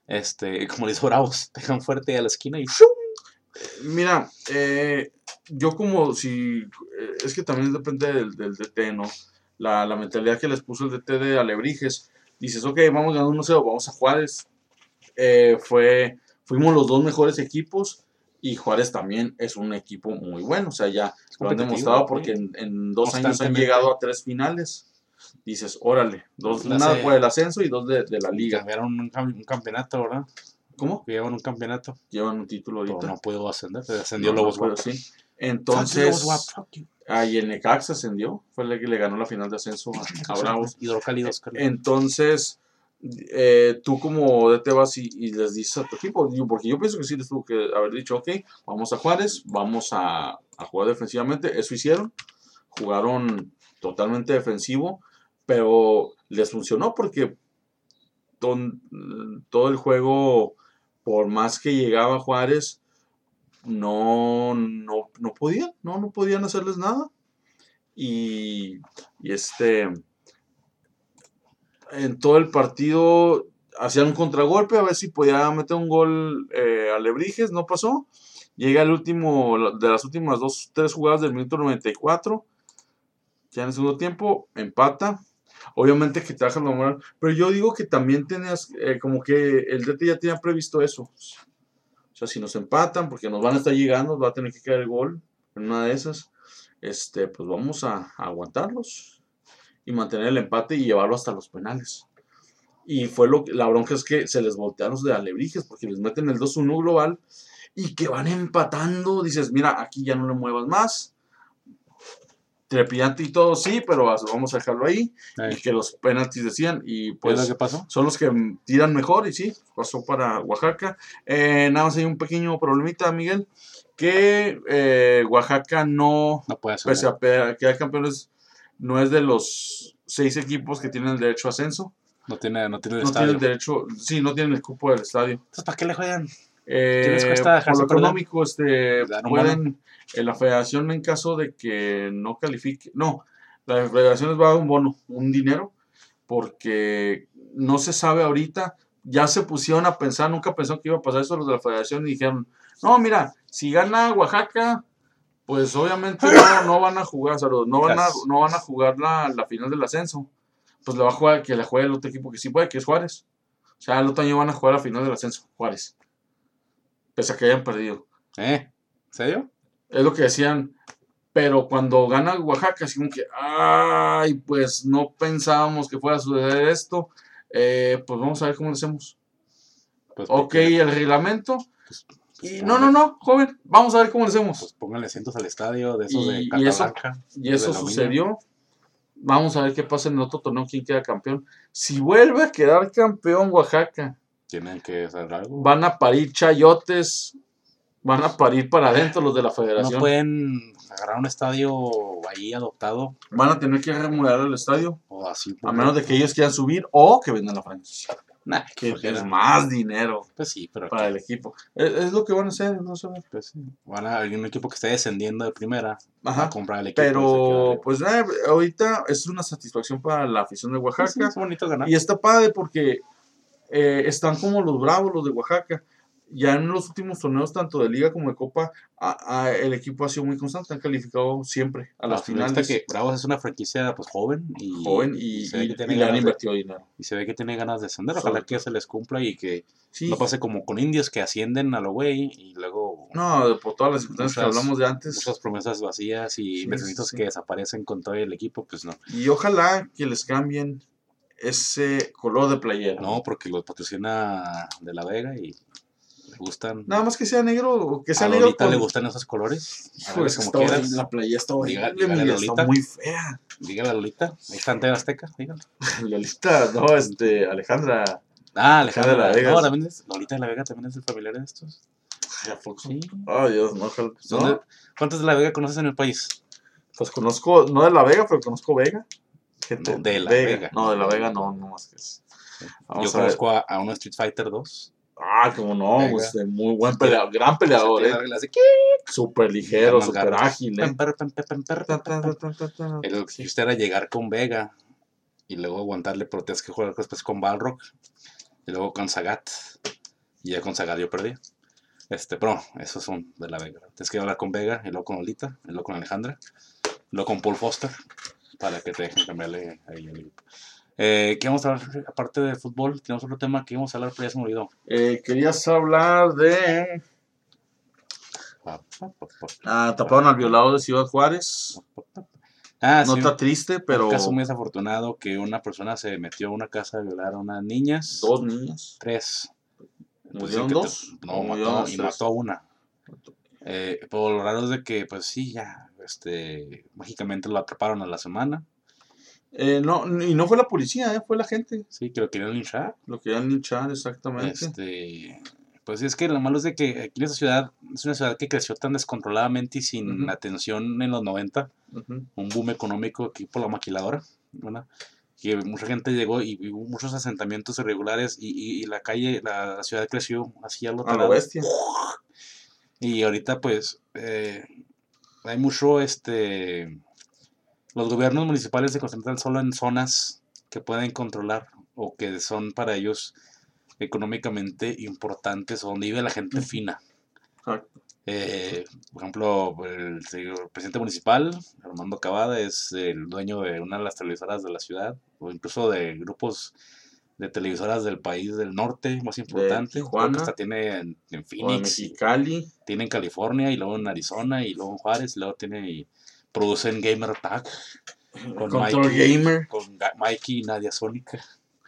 Este, como le hizo Bravos, dejan fuerte a la esquina y ¡shum! Mira, eh, yo como si, eh, es que también depende del, del D T, ¿no? La, la mentalidad que les puso el D T de Alebrijes. Dices, ok, vamos ganando uno cero, vamos a Juárez. Eh, fue, fuimos los dos mejores equipos y Juárez también es un equipo muy bueno. O sea, ya lo han demostrado porque en, en dos años han llegado a tres finales. Dices, órale, dos, una por el ascenso y dos de, de la liga. Cambiaron un, un campeonato, ¿verdad? ¿Cómo? Llevan un campeonato. Llevan un título ahorita. Pero no pudo ascender, se ascendió no, Lobos no Guap. Sí. Entonces, ahí el Necaxa ascendió. Fue el que le ganó la final de ascenso a, a Bravos. Hidrocálidos. Entonces, eh, tú como D T vas y, y les dices a tu equipo, porque yo pienso que sí les tuvo que haber dicho, ok, vamos a Juárez, vamos a, a jugar defensivamente. Eso hicieron. Jugaron totalmente defensivo, pero les funcionó porque ton, todo el juego, por más que llegaba Juárez, no, no, no podían, no, no podían hacerles nada. Y, y este, en todo el partido hacían un contragolpe a ver si podía meter un gol eh, a Alebrijes, no pasó. Llega el último, de las últimas dos, tres jugadas del minuto noventa y cuatro, ya en el segundo tiempo, empata. Obviamente que te bajan la moral, pero yo digo que también tenías, eh, como que el D T ya tenía previsto eso. O sea, si nos empatan, porque nos van a estar llegando, nos va a tener que caer el gol en una de esas, este, pues vamos a, a aguantarlos y mantener el empate y llevarlo hasta los penales. Y fue lo que, la bronca es que se les voltearon los de Alebrijes, porque les meten el dos uno global y que van empatando. Dices, mira, aquí ya no le muevas más. Trepidante y todo, sí, pero vamos a dejarlo ahí. Ay. Y que los penaltis decían, y pues ¿Qué pasó? Son los que tiran mejor, y sí, pasó para Oaxaca. Eh, nada más hay un pequeño problemita, Miguel, que eh, Oaxaca no, no puede ser, pese a que hay campeones, no es de los seis equipos que tienen el derecho a ascenso. No tiene, no tiene el no estadio. Tienen derecho, sí, no tienen el cupo del estadio. Entonces, ¿para qué le juegan? Eh, ¿Qué les cuesta dejarse por lo económico, este, pueden, en la federación, en caso de que no califique, no, la federación les va a dar un bono, un dinero, porque no se sabe ahorita. Ya se pusieron a pensar, nunca pensó que iba a pasar eso los de la federación y dijeron, no, mira, si gana Oaxaca, pues obviamente no, no van a jugar, saludos, no van a, no van a jugar la, la final del ascenso, pues le va a jugar, que le juegue el otro equipo que sí puede, que es Juárez. O sea, el otro año van a jugar la final del ascenso, Juárez, pese a que hayan perdido. ¿Eh? ¿En serio? Es lo que decían, pero cuando gana Oaxaca, así como que, ay, pues no pensábamos que fuera a suceder esto, eh, pues vamos a ver cómo lo hacemos. Pues ok, porque, el reglamento. Pues, pues y no, no, no, joven, vamos a ver cómo lo hacemos. Pues pónganle asientos al estadio, de esos y, de carta y eso, blanca. Y eso sucedió. Vamos a ver qué pasa en el otro torneo, quién queda campeón. Si vuelve a quedar campeón Oaxaca, tienen que hacer algo. Van a parir chayotes, van a parir para adentro los de la federación. No pueden agarrar un estadio ahí adoptado. Van a tener que remodelar el estadio. O así. A menos de que ellos quieran subir o que vendan la franquicia. Nah, que es más dinero. Pues sí, pero para ¿qué? El equipo. Es, es lo que van a hacer, no sé. Pues sí. Van a un equipo que esté descendiendo de primera. Ajá. A comprar el equipo. Pero, pues eh, ahorita es una satisfacción para la afición de Oaxaca. Sí, sí, es bonito ganar. Y está padre porque eh, están como los Bravos, los de Oaxaca. Ya en los últimos torneos, tanto de Liga como de Copa, a, a, el equipo ha sido muy constante, han calificado siempre a las finales. Que Bravos es una franquicia pues joven y, joven y, y, y, y le han invertido de, dinero. Y se ve que tiene ganas de ascender, ojalá que se les cumpla y que sí. No pase como con indios que ascienden a lo güey y luego... No, por todas las circunstancias que hablamos de antes. Muchas promesas vacías y sí, inversionistas sí. que desaparecen con todo el equipo, pues no. Y ojalá que les cambien ese color de playera. No, porque los patrocina De La Vega y... gustan. Nada más que sea negro o que sea a negro. ¿A Lolita con... le gustan esos colores? Pues como quieras. La playa está horrible, Dígale, está muy fea. Dígale a Lolita, ahí está en T V Azteca, dígale. Lolita, no, este, Alejandra. Ah, Alejandra de la Vega. No, también es, Lolita de la Vega también es el familiar de estos. Ay, ¿a poco? Sí. Ay, Dios, no, ¿no? ¿Cuántos de la Vega conoces en el país? Pues conozco, no de la Vega, pero conozco Vega. No, de la Vega. Vega. No, de la Vega no, no más que es. Vamos Yo a conozco a, a uno Street Fighter dos. Ah, como no, Venga. Pues muy buen peleador, gran peleador, eh. Súper ligero, súper ágil, eh. El chiste era llegar con Vega y luego aguantarle, pero tienes que jugar después con Balrog. y luego con Sagat, y ya con Sagat yo perdí. Este, pero esos son de la Vega. Tienes que hablar con Vega, y luego con Olita, y luego con Alejandra, y luego con Paul Foster, para que te dejen cambiarle ahí el grupo. Eh, ¿Qué vamos a hablar? Aparte de fútbol, tenemos otro tema que íbamos a hablar, pero ya se me olvidó. Eh, querías hablar de... Ah, taparon al violador de Ciudad Juárez. Ah, sí. Nota triste, pero... Un caso muy desafortunado que una persona se metió a una casa a violar a unas niñas. Dos niñas. Tres. ¿Murieron Pues, dos? Te, no, mató, y mató a una. Eh, pero lo raro es de que, pues sí, ya, este, mágicamente lo atraparon a la semana. Eh, no, y no fue la policía, eh, fue la gente. Sí, que lo querían linchar. Lo querían linchar, exactamente. Este, pues es que lo malo es de que aquí en esa ciudad, es una ciudad que creció tan descontroladamente y sin uh-huh. atención en los noventa, uh-huh. un boom económico aquí por la maquiladora, ¿verdad? Que mucha gente llegó y hubo muchos asentamientos irregulares y, y, y la calle, la, la ciudad creció así a lo a lo bestia. Y ahorita pues eh, hay mucho, este, los gobiernos municipales se concentran solo en zonas que pueden controlar o que son para ellos económicamente importantes o donde vive la gente fina. Eh, por ejemplo, el, el presidente municipal, Armando Cavada, es el dueño de una de las televisoras de la ciudad, o incluso de grupos de televisoras del país del norte más importante. Creo que hasta tiene en, en Phoenix, en Mexicali, tiene en California, y luego en Arizona, y luego en Juárez, y luego tiene y producen Gamer Attack con Mikey, Gamer, con Mikey y Nadia Sónica.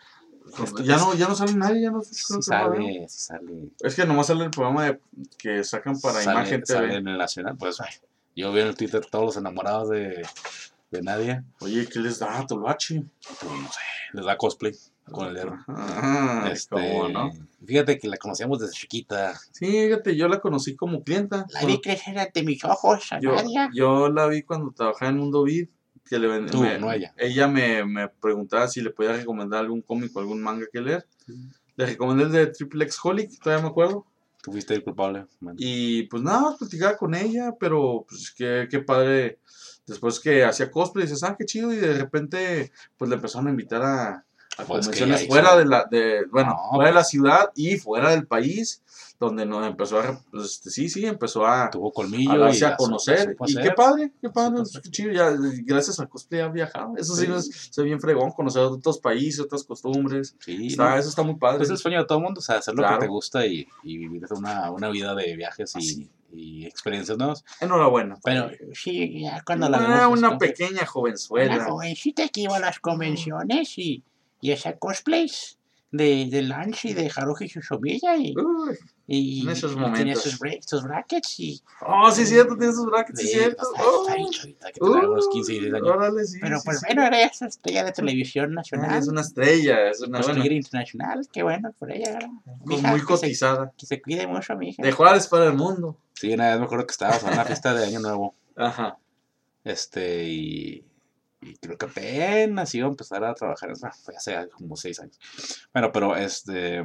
Este, ya, no, ya no sale nadie, ya no sé sí sale, sí sale. Es que nomás sale el programa de, que sacan para sale, Imagen T V. Sale en el Nacional, pues ay, yo vi en el Twitter todos los enamorados de, de Nadia. Oye, ¿qué les da a Toloache? Pues no sé, les da cosplay con el dedo. Ah, este, ¿cómo no? Fíjate que la conocíamos desde chiquita. Sí, fíjate, yo la conocí como clienta. La vi crecer ante mis ojos, a yo, Nadia. Yo la vi cuando trabajaba en Mundo Vid. Que le Tú, me, no ella. Ella me, me preguntaba si le podía recomendar algún cómic o algún manga que leer. Sí. Le recomendé el de Triple X Holic, todavía me acuerdo. Tú fuiste el culpable, man. Y pues nada, platicaba con ella, pero pues qué, qué padre. Después que hacía cosplay, dices, ah, qué chido. Y de repente, pues le empezaron a invitar a, a pues convenciones fuera hizo... de la, de, bueno, no, fuera pues... de la ciudad y fuera del país. Donde nos empezó a, pues, sí, sí, empezó a, tuvo colmillo a darse y a conocer. Y qué padre, qué padre, qué chido, ya, gracias al cosplay ha viajado. Eso sí, sí es, es bien fregón, conocer otros países, otras costumbres. Sí, está, no, eso está muy padre. Es el sueño de todo el mundo, o sea, hacer lo claro. que te gusta y, y vivir una, una vida de viajes y, y experiencias nuevas. Enhorabuena. Pero sí, ya cuando la vemos. Una pues, pequeña jovenzuela. Una jovencita que iba a las convenciones y, y hacía cosplays de, de Lunch y de Haruhi Suzumiya y... Uy. Y, en esos y momentos. tiene sus, bra sus brackets y... Oh, sí, cierto, tiene sus brackets, sí, cierto. Oh, está bien chavita, que tenía uh, unos quince, dieciséis años. Órale, sí, Pero sí, pues sí, bueno, sí. era esa estrella de televisión nacional. Ay, es una estrella, es una estrella bueno. internacional, qué bueno por ella. Con muy cotizada. Que se, que se cuide mucho, mi hija. De Juárez para el mundo. Sí, una vez me acuerdo que estábamos en una fiesta de Año Nuevo. Ajá. Este, y... Y creo que apenas iba a empezar a trabajar, bueno, fue hace como seis años. Bueno, pero este...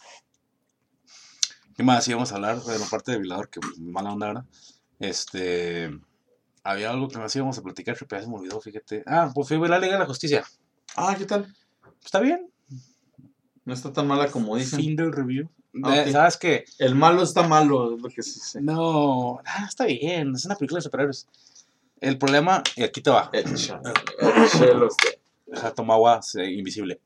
¿Qué más íbamos a hablar? Bueno, aparte de violador, que mala onda, ¿verdad? Este... Había algo que más íbamos a platicar, pero ya se me olvidó, fíjate. Ah, pues fui a la Liga de la Justicia. Ah, ¿qué tal? Está bien. No está tan mala como dicen. Fin del review. Ah, okay. ¿Sabes qué? El malo está malo, es lo que sí sé. No, ah, está bien, es una película de superhéroes. El problema, y aquí te va. Deja, toma agua invisible.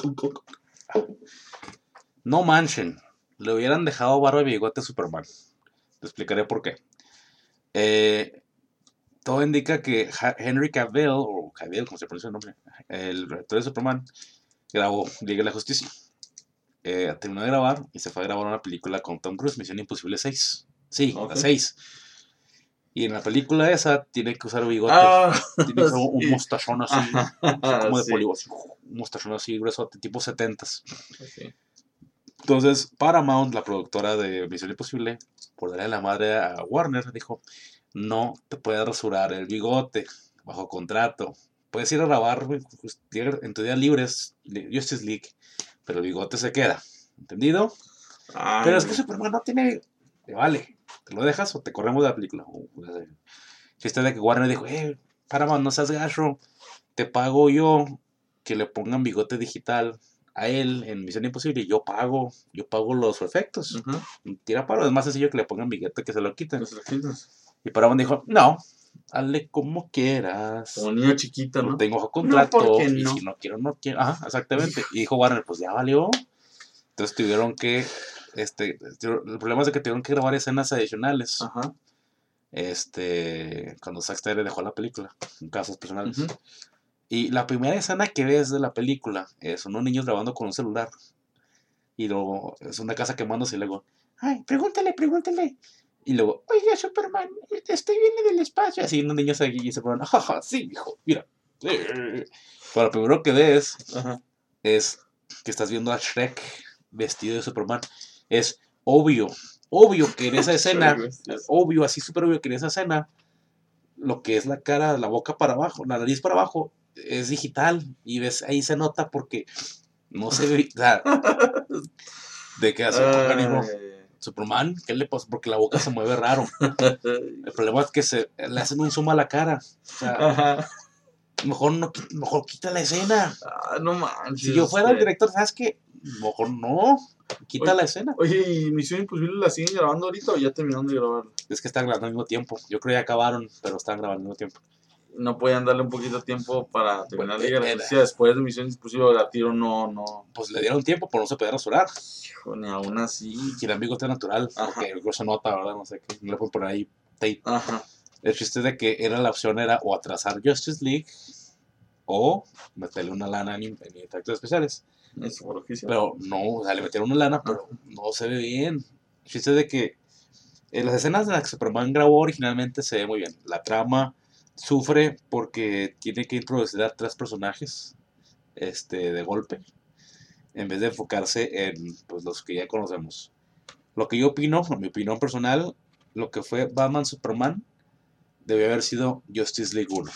No manchen. Le hubieran dejado barba y bigote a Superman. Te explicaré por qué. Eh, todo indica que Henry Cavill, o Cavill, como se pronuncia el nombre, el director de Superman, grabó Liga de la Justicia. Eh, terminó de grabar y se fue a grabar una película con Tom Cruise, Misión Imposible seis. Sí, okay. La seis. Y en la película esa tiene que usar bigote. Ah, tiene que usar un sí. mostachón así, así como de sí. polígono, un mostachón así grueso, tipo setentas. Okay. Entonces, Paramount, la productora de Misión Imposible, por darle la madre a Warner, dijo, no te puedes rasurar el bigote bajo contrato. Puedes ir a grabar en tu día libres, Justice League, pero el bigote se queda. ¿Entendido? Ay, pero es que Superman no tiene... Te vale. ¿Te lo dejas o te corremos de la película? Chiste de que Warner dijo, eh, Paramount, no seas gacho, te pago yo que le pongan bigote digital a él en Misión Imposible, yo pago, yo pago los efectos. Ujú. Tira paro, es más sencillo que le pongan billete que se lo quiten. Pues lo quitas. Y Paramount dijo, no, hazle como quieras. Como niño chiquito, Yo ¿no? tengo bajo contrato, No, ¿por qué y no? si no quiero, no quiero. Ajá, exactamente. Y dijo Warner, pues ya valió. Entonces tuvieron que, este, el problema es de que tuvieron que grabar escenas adicionales. Ajá. Este, cuando Zack Snyder dejó la película, en casos personales. Ujú. Y la primera escena que ves de la película eh, son unos niños grabando con un celular. Y luego es una casa quemándose y luego, ay, pregúntale, pregúntale. Y luego, oiga, Superman, estoy viene del espacio. Así unos niños aquí y se ponen, jaja, sí, hijo, mira. Sí. Pero lo primero que ves Ajá. es que estás viendo a Shrek vestido de Superman. Es obvio, obvio que en esa escena, Shrek vestido. obvio, así súper obvio que en esa escena, lo que es la cara, la boca para abajo, la nariz para abajo, es digital. Y ves, ahí se nota porque no se ve, o sea, de que hace organismo. Ay. Superman, ¿qué le pasa? Porque la boca se mueve raro. El problema es que se le hacen un zoom a la cara. O sea, Ajá. mejor no, qui- mejor quita la escena. Ah, no manches. Si yo fuera el este. director, ¿sabes qué? Mejor no, quita Oye. la escena. Oye, ¿y Misión Imposible la siguen grabando ahorita o ya terminaron de grabarla? Es que están grabando al mismo tiempo. Yo creo que ya acabaron, pero están grabando al mismo tiempo. No podían darle un poquito de tiempo para terminar Pues, Liga de la era- Justicia después de Misión Imposible la tiro, no, no. Pues le dieron tiempo, pero no se podía rasurar. Hijo, ni aún así. Y el amigo está natural, Ajá. porque el se nota, ¿verdad? No sé qué. No le pueden poner ahí tape. Ajá. El chiste de que era la opción era o atrasar Justice League o meterle una lana en, en efectos especiales. Eso fue lo que hicieron. Pero no, o sea, le metieron una lana, pero no se ve bien. El chiste de que en las escenas en las que Superman grabó originalmente se ve muy bien. La trama sufre porque tiene que introducir a tres personajes este, de golpe, en vez de enfocarse en pues, los que ya conocemos. Lo que yo opino, en mi opinión personal, lo que fue Batman Superman debió haber sido Justice League uno.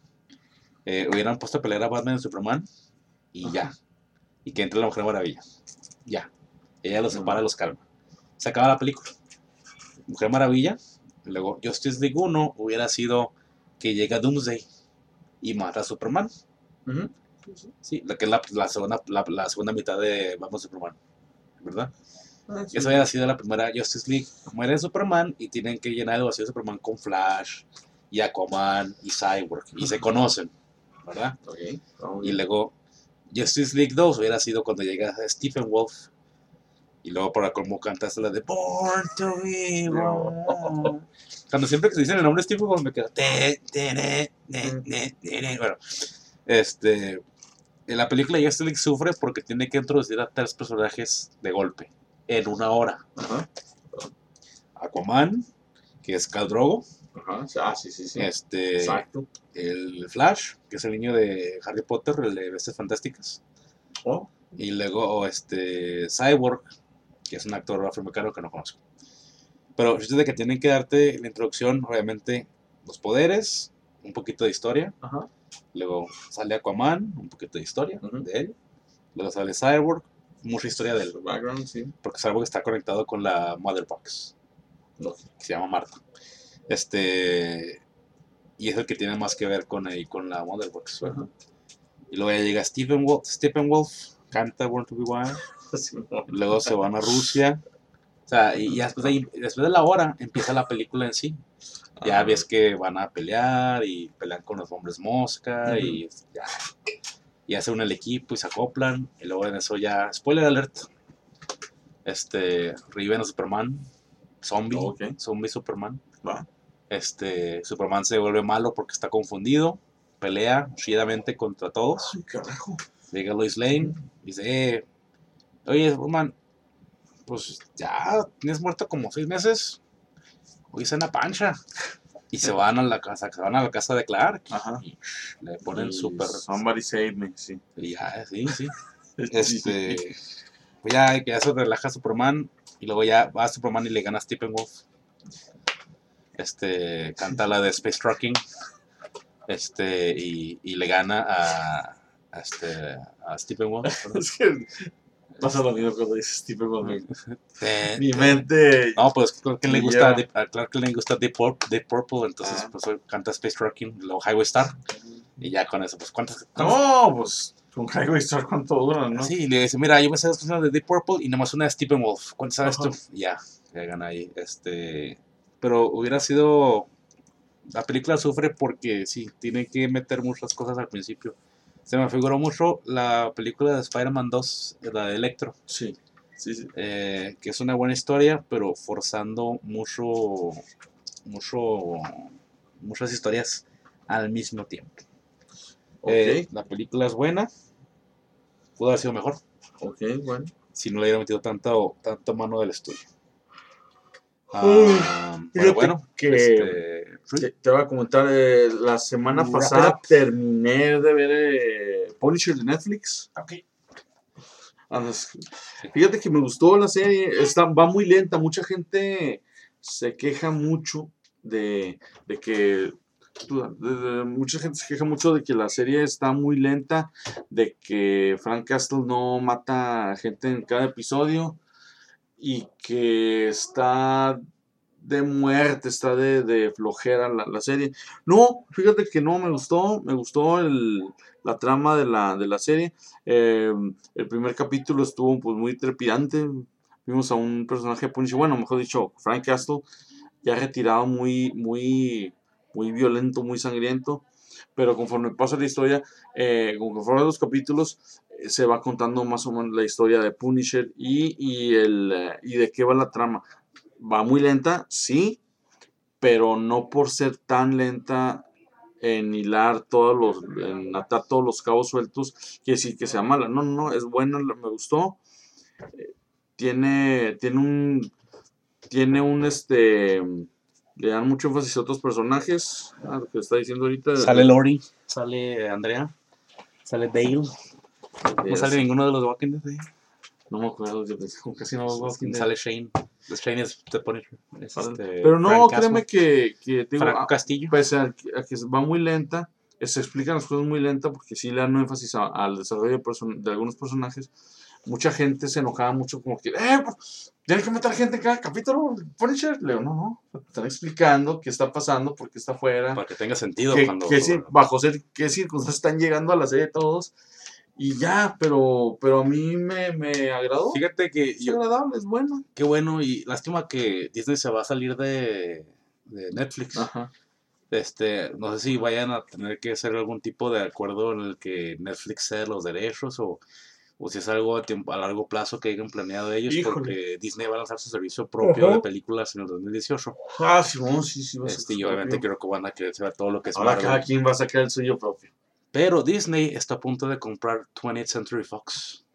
Eh, hubieran puesto a pelear a Batman y Superman y Ajá. ya. Y que entre la Mujer Maravilla. Ya. Ella los separa, Ujú. los calma. Se acaba la película. Mujer Maravilla. Y luego Justice League uno hubiera sido que llega Doomsday y mata a Superman. Ujú. Sí, la que es la, la segunda, la, la segunda mitad de Batman Superman. ¿Verdad? Ah, sí. Esa hubiera sido la primera Justice League. Muere Superman y tienen que llenar el vacío de Superman con Flash y Aquaman y Cyborg. Y se conocen, ¿verdad? Ok, está muy Y bien. luego Justice League dos hubiera sido cuando llega Stephen Wolf. Y luego para colmo cantaste la de Born to Be Wild. Cuando siempre que se dice el nombre de Stephen Wolf me quedo. Te, te, ne, ne, ne, ne, ne. Bueno, este. En la película Justice League sufre porque tiene que introducir a tres personajes de golpe en una hora. Ajá. Aquaman, que es Khal Drogo. Ajá. Ah, sí, sí, sí. Este. Exacto. El Flash, que es el niño de Harry Potter, el de Bestias Fantásticas. Oh. Y luego este Cyborg, que es un actor afroamericano que no conozco. Pero el de que tienen que darte la introducción, obviamente, los poderes, un poquito de historia. Ajá. Luego sale Aquaman, un poquito de historia Ujú. de él. Luego sale Cyborg, mucha historia de él. Su background, sí. Porque Cyborg está conectado con la Mother Box, No. que se llama Marta. Este. Y es el que tiene más que ver con, ahí, con la Mother Box, ¿verdad? Ajá. Y luego ya llega Stephen Wolf, Stephen Wolf canta Born to Be Wild. Sí, no. Luego se van a Rusia. O sea, y ya después de, ahí- después de la hora empieza la película en sí. Ya Ah, ves que van a pelear y pelean con los hombres mosca Ujú. y ya. Y se une el equipo y se acoplan. Y luego en eso ya, spoiler alert, este, reviven a Superman, zombie, Ok. zombie Superman. Va. Este, Superman se vuelve malo porque está confundido, pelea chidamente contra todos. Ay, carajo. Llega Lois Lane, dice, eh, oye, Superman, pues ya tienes muerto como seis meses, hoy cena pancha. Y se van a la casa, se van a la casa de Clark. Ajá. Y le ponen Y súper. Somebody save me, sí. Y ya, sí, sí. Sí. Este. Pues ya, que ya se relaja Superman. Y luego ya va Superman y le gana a Stephen Wolf. Este. Canta la de Space Trucking. Este. Y, y le gana a. a este. A Stephen Wolf. ¿verdad? Es que pasa lo mismo cuando dices Stephen Wolf. Te- Mi te- mente. No, pues Clark que le Me gusta, lleva. Deep- a Clark que le gusta Deep, Pur- Deep Purple, entonces Ah. pues hoy canta Space Trucking, luego Highway Star, y ya con eso, pues cuántas, cuántas, No, pues. Con Highway Star, ¿cuánto duran, no? Sí, le dice, mira, yo me sé las canciones de Deep Purple y nomás una de Steppenwolf. ¿Cuánto sabes Ajá. tú? Ya, ya gana ahí. Este, pero hubiera sido... La película sufre porque sí, tiene que meter muchas cosas al principio. Se me figuró mucho la película de Spider-Man dos, la de Electro, Sí, sí, sí. eh, que es una buena historia, pero forzando mucho, mucho, muchas historias al mismo tiempo. Ok, Eh, la película es buena, pudo haber sido mejor ok, bueno. si no le hubiera metido tanto, tanto mano del estudio. Uy, Ah, pero fíjate bueno, que este, te, te voy a comentar, eh, la semana Wrap it pasada up. terminé de ver eh, Punisher de Netflix. Ok. Ah, no, es- Fíjate que me gustó la serie, está, va muy lenta, mucha gente se queja mucho de, de que, de- de- mucha gente se queja mucho de que la serie está muy lenta, de que Frank Castle no mata gente en cada episodio y que está de muerte, está de, de flojera la, la serie. No, fíjate que no, me gustó, me gustó el, la trama de la, de la serie. Eh, el primer capítulo estuvo pues muy trepidante. Vimos a un personaje de Punisher, bueno, mejor dicho, Frank Castle, ya retirado, muy, muy, muy violento, muy sangriento. Pero conforme pasa la historia, eh, conforme los capítulos, eh, se va contando más o menos la historia de Punisher y, y, el, eh, y de qué va la trama. Va muy lenta, sí, pero no por ser tan lenta en hilar todos los, en atar todos los cabos sueltos, quiere decir que sea mala. No, no, no, es buena, me gustó. Tiene, tiene un, tiene un, este, le dan mucho énfasis a otros personajes, a lo que está diciendo ahorita. sale Lori, sale Andrea, sale Dale. No sale Es- ninguno de los Walking Dead. ¿Eh? no me acuerdo, yo pensé, casi no veo Walking Dead. Sale Shane. Shane es The Punisher. Es este, Pero no, Frank créeme Castle, que, que te digo, Franco a- Castillo. pese a que, a que va muy lenta, eh, se explican las cosas muy lenta porque sí le dan énfasis a- al desarrollo de, person- de algunos personajes. Mucha gente se enojaba mucho como que, eh, pues, tienen que matar gente en cada capítulo, Punisher. Le digo, no, no, te están explicando qué está pasando, por qué está afuera, Para que tenga sentido qué, cuando. qué cir- bajo ser- qué circunstancias están llegando a la serie todos. Y ya, pero, pero a mí me, me agradó. Fíjate que Es yo. agradable, es bueno. Qué bueno y lástima que Disney se va a salir de, de Netflix. Ajá. Este, no sé si vayan a tener que hacer algún tipo de acuerdo en el que Netflix ceda los derechos o, o si es algo a, tiempo, a largo plazo que hayan planeado ellos, Híjole. porque Disney va a lanzar su servicio propio Ajá. de películas en el dos mil dieciocho. Ah, sí, no, sí, sí, va a ser Este, su y obviamente propio. creo que van a querer saber todo lo que es Ahora Marvel. cada quien va a sacar el suyo propio. Pero Disney está a punto de comprar twentieth Century Fox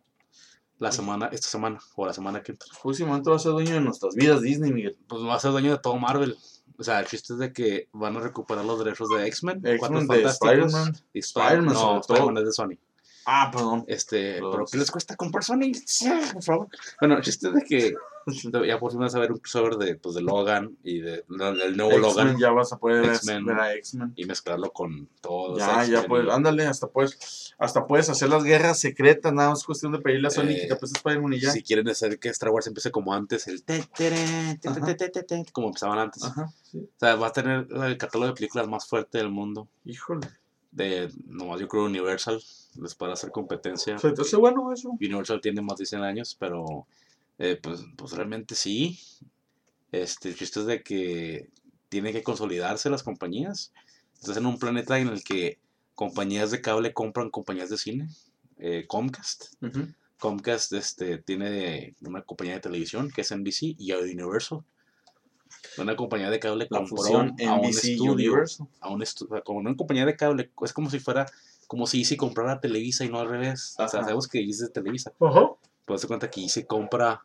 la semana, esta semana o la semana que entra. Próximamente va a ser dueño de nuestras vidas Disney, Miguel. Pues va a ser dueño de todo Marvel. O sea, el chiste es de que van a recuperar los derechos de X-Men, Cuatro X-Men, de Fantásticos, Spider-Man. y Spider-Man, no, sobre Spider-Man todo. es de Sony. Ah, perdón. Este, Perdón. pero ¿qué les cuesta comprar Sony? Ya, por favor. Bueno, el chiste es de que ya por fin vas a ver un crossover de, pues, de Logan y de, del nuevo Logan X-Men, ya vas a poder ver, X-Men. ver a X-Men. y mezclarlo con todos Ya, ya X-Men puedes, y, ándale, hasta puedes, hasta puedes hacer las guerras secretas, nada más es cuestión de pedirle a Sonic Eh, y te puedes Spider-Man y ya. si quieren hacer que Star Wars empiece como antes, el te, tere, te, Ajá. te, te, te, te, como empezaban antes. Ajá, sí. O sea, va a tener el catálogo de películas más fuerte del mundo. Híjole. De, nomás yo creo Universal, les para hacer competencia. Se te hace bueno eso. Universal tiene más de cien años, pero eh, pues, pues realmente sí. Este, el chiste es de que tienen que consolidarse las compañías. Estás en un planeta en el que compañías de cable compran compañías de cine. Eh, Comcast. Uh-huh. Comcast este, tiene una compañía de televisión que es N B C y Universal. Una compañía de cable La compró fusión a un N B C estudio, Universal. a un estudio, como una compañía de cable, es como si fuera, como si Easy comprara Televisa y no al revés. Ajá. O sea, sabemos que Easy es de Televisa. Ajá. Pero se cuenta que Easy compra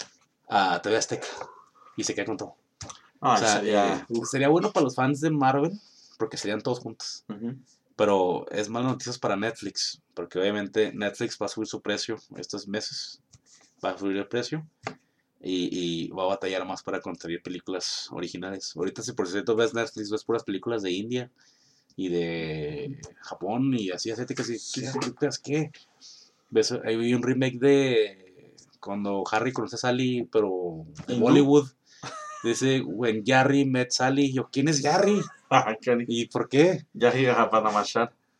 a T V Azteca y se queda con todo. Ah, o sea, sería... eh, sería bueno para los fans de Marvel porque serían todos juntos. Uh-huh. Pero es malas noticias para Netflix, porque obviamente Netflix va a subir su precio estos meses. Va a subir el precio. Y, y va a batallar más para conseguir películas originales. Ahorita, si por cierto ves Netflix, ves puras películas de India y de Japón y así asiáticas. Y Sí, ¿qué sí. películas qué? ¿Ves? Hay un remake de cuando Harry conoce a Sally, pero de ¿Hindú? Bollywood. Dice, when Harry met Sally. Yo, ¿quién es Harry? Ah, Cari. ¿Y por qué? Ya llega para marchar.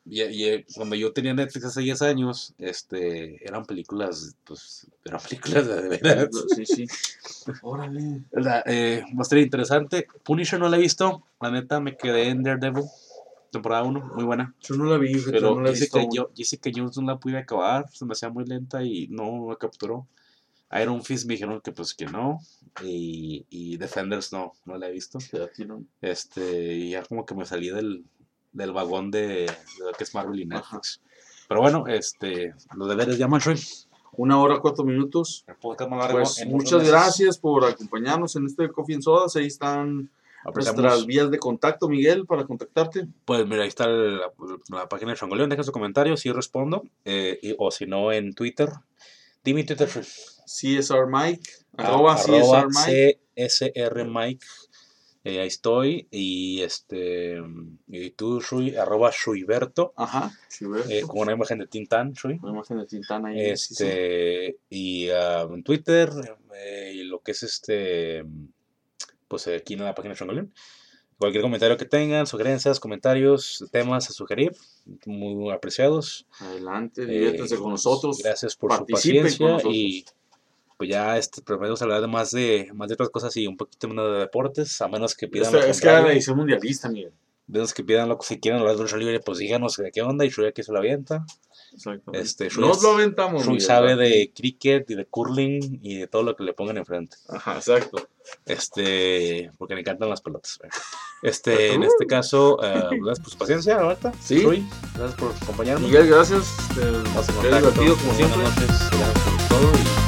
Y, y cuando yo tenía Netflix hace diez años, este, eran películas, pues, eran películas de, de veras. Sí, sí. Órale. La, eh, va a ser interesante. Punisher no la he visto, la neta me quedé en Daredevil, temporada uno, muy buena. Yo no la vi, fíjate, Pero no la he Jessica, visto. yo, Jessica Jones no la pude acabar, se me hacía muy lenta y no me capturó. Iron Fist me dijeron que pues que no, y, y Defenders no, no la he visto. Sí, a ti no. Este, y ya como que me salí del, del vagón de, de lo que es Marvel y Netflix. Pero bueno, este, los deberes llaman Shui. Una hora, cuatro minutos. El podcast más largo Pues en muchas ocho meses. gracias por acompañarnos en este Coffee and Sodas. Ahí están Apreciamos. nuestras vías de contacto, Miguel, para contactarte. Pues mira, ahí está el- la, la página de Changoleón, deja su comentario, si respondo, eh, y- o si no en Twitter. Dime Twitter, Shui. C S R Mike, Ah, arroba C S R Mike. C S R Mike. Eh, ahí estoy. Y este. Y tú, Shui, arroba Shuiberto. Ajá, Shuiberto. Eh, con una imagen de Tintán, Shui. Una imagen de Tintán ahí. sí, sí. Este. Y ah, en Twitter. eh, y lo que es este. Pues aquí en la página de Changoleón. Cualquier comentario que tengan, sugerencias, comentarios, temas a sugerir, muy apreciados. Adelante, Eh, diviértanse con nosotros. Gracias por su Participen con paciencia nosotros. y pues ya este prometemos hablar de más de más de otras cosas y un poquito menos de deportes, a menos que pidan Esta- lo es que era la contrario. edición mundialista, Miguel. Menos que pidan lo que si quieren hablar de lucha libre, pues díganos de qué onda y Shui aquí se lo avienta. Exactamente. Este, Shui Nos es- lo aventamos, Shui Miguel, sabe ¿verdad? de cricket y de curling y de todo lo que le pongan enfrente. Ajá, exacto. Este, porque le encantan las pelotas. Este, en este caso, eh, gracias por su paciencia, ahorita. Sí. Shui, gracias por acompañarnos. Miguel, gracias. Este, Estamos en qué contacto. divertido, como Buenas siempre. noches, gracias por todo y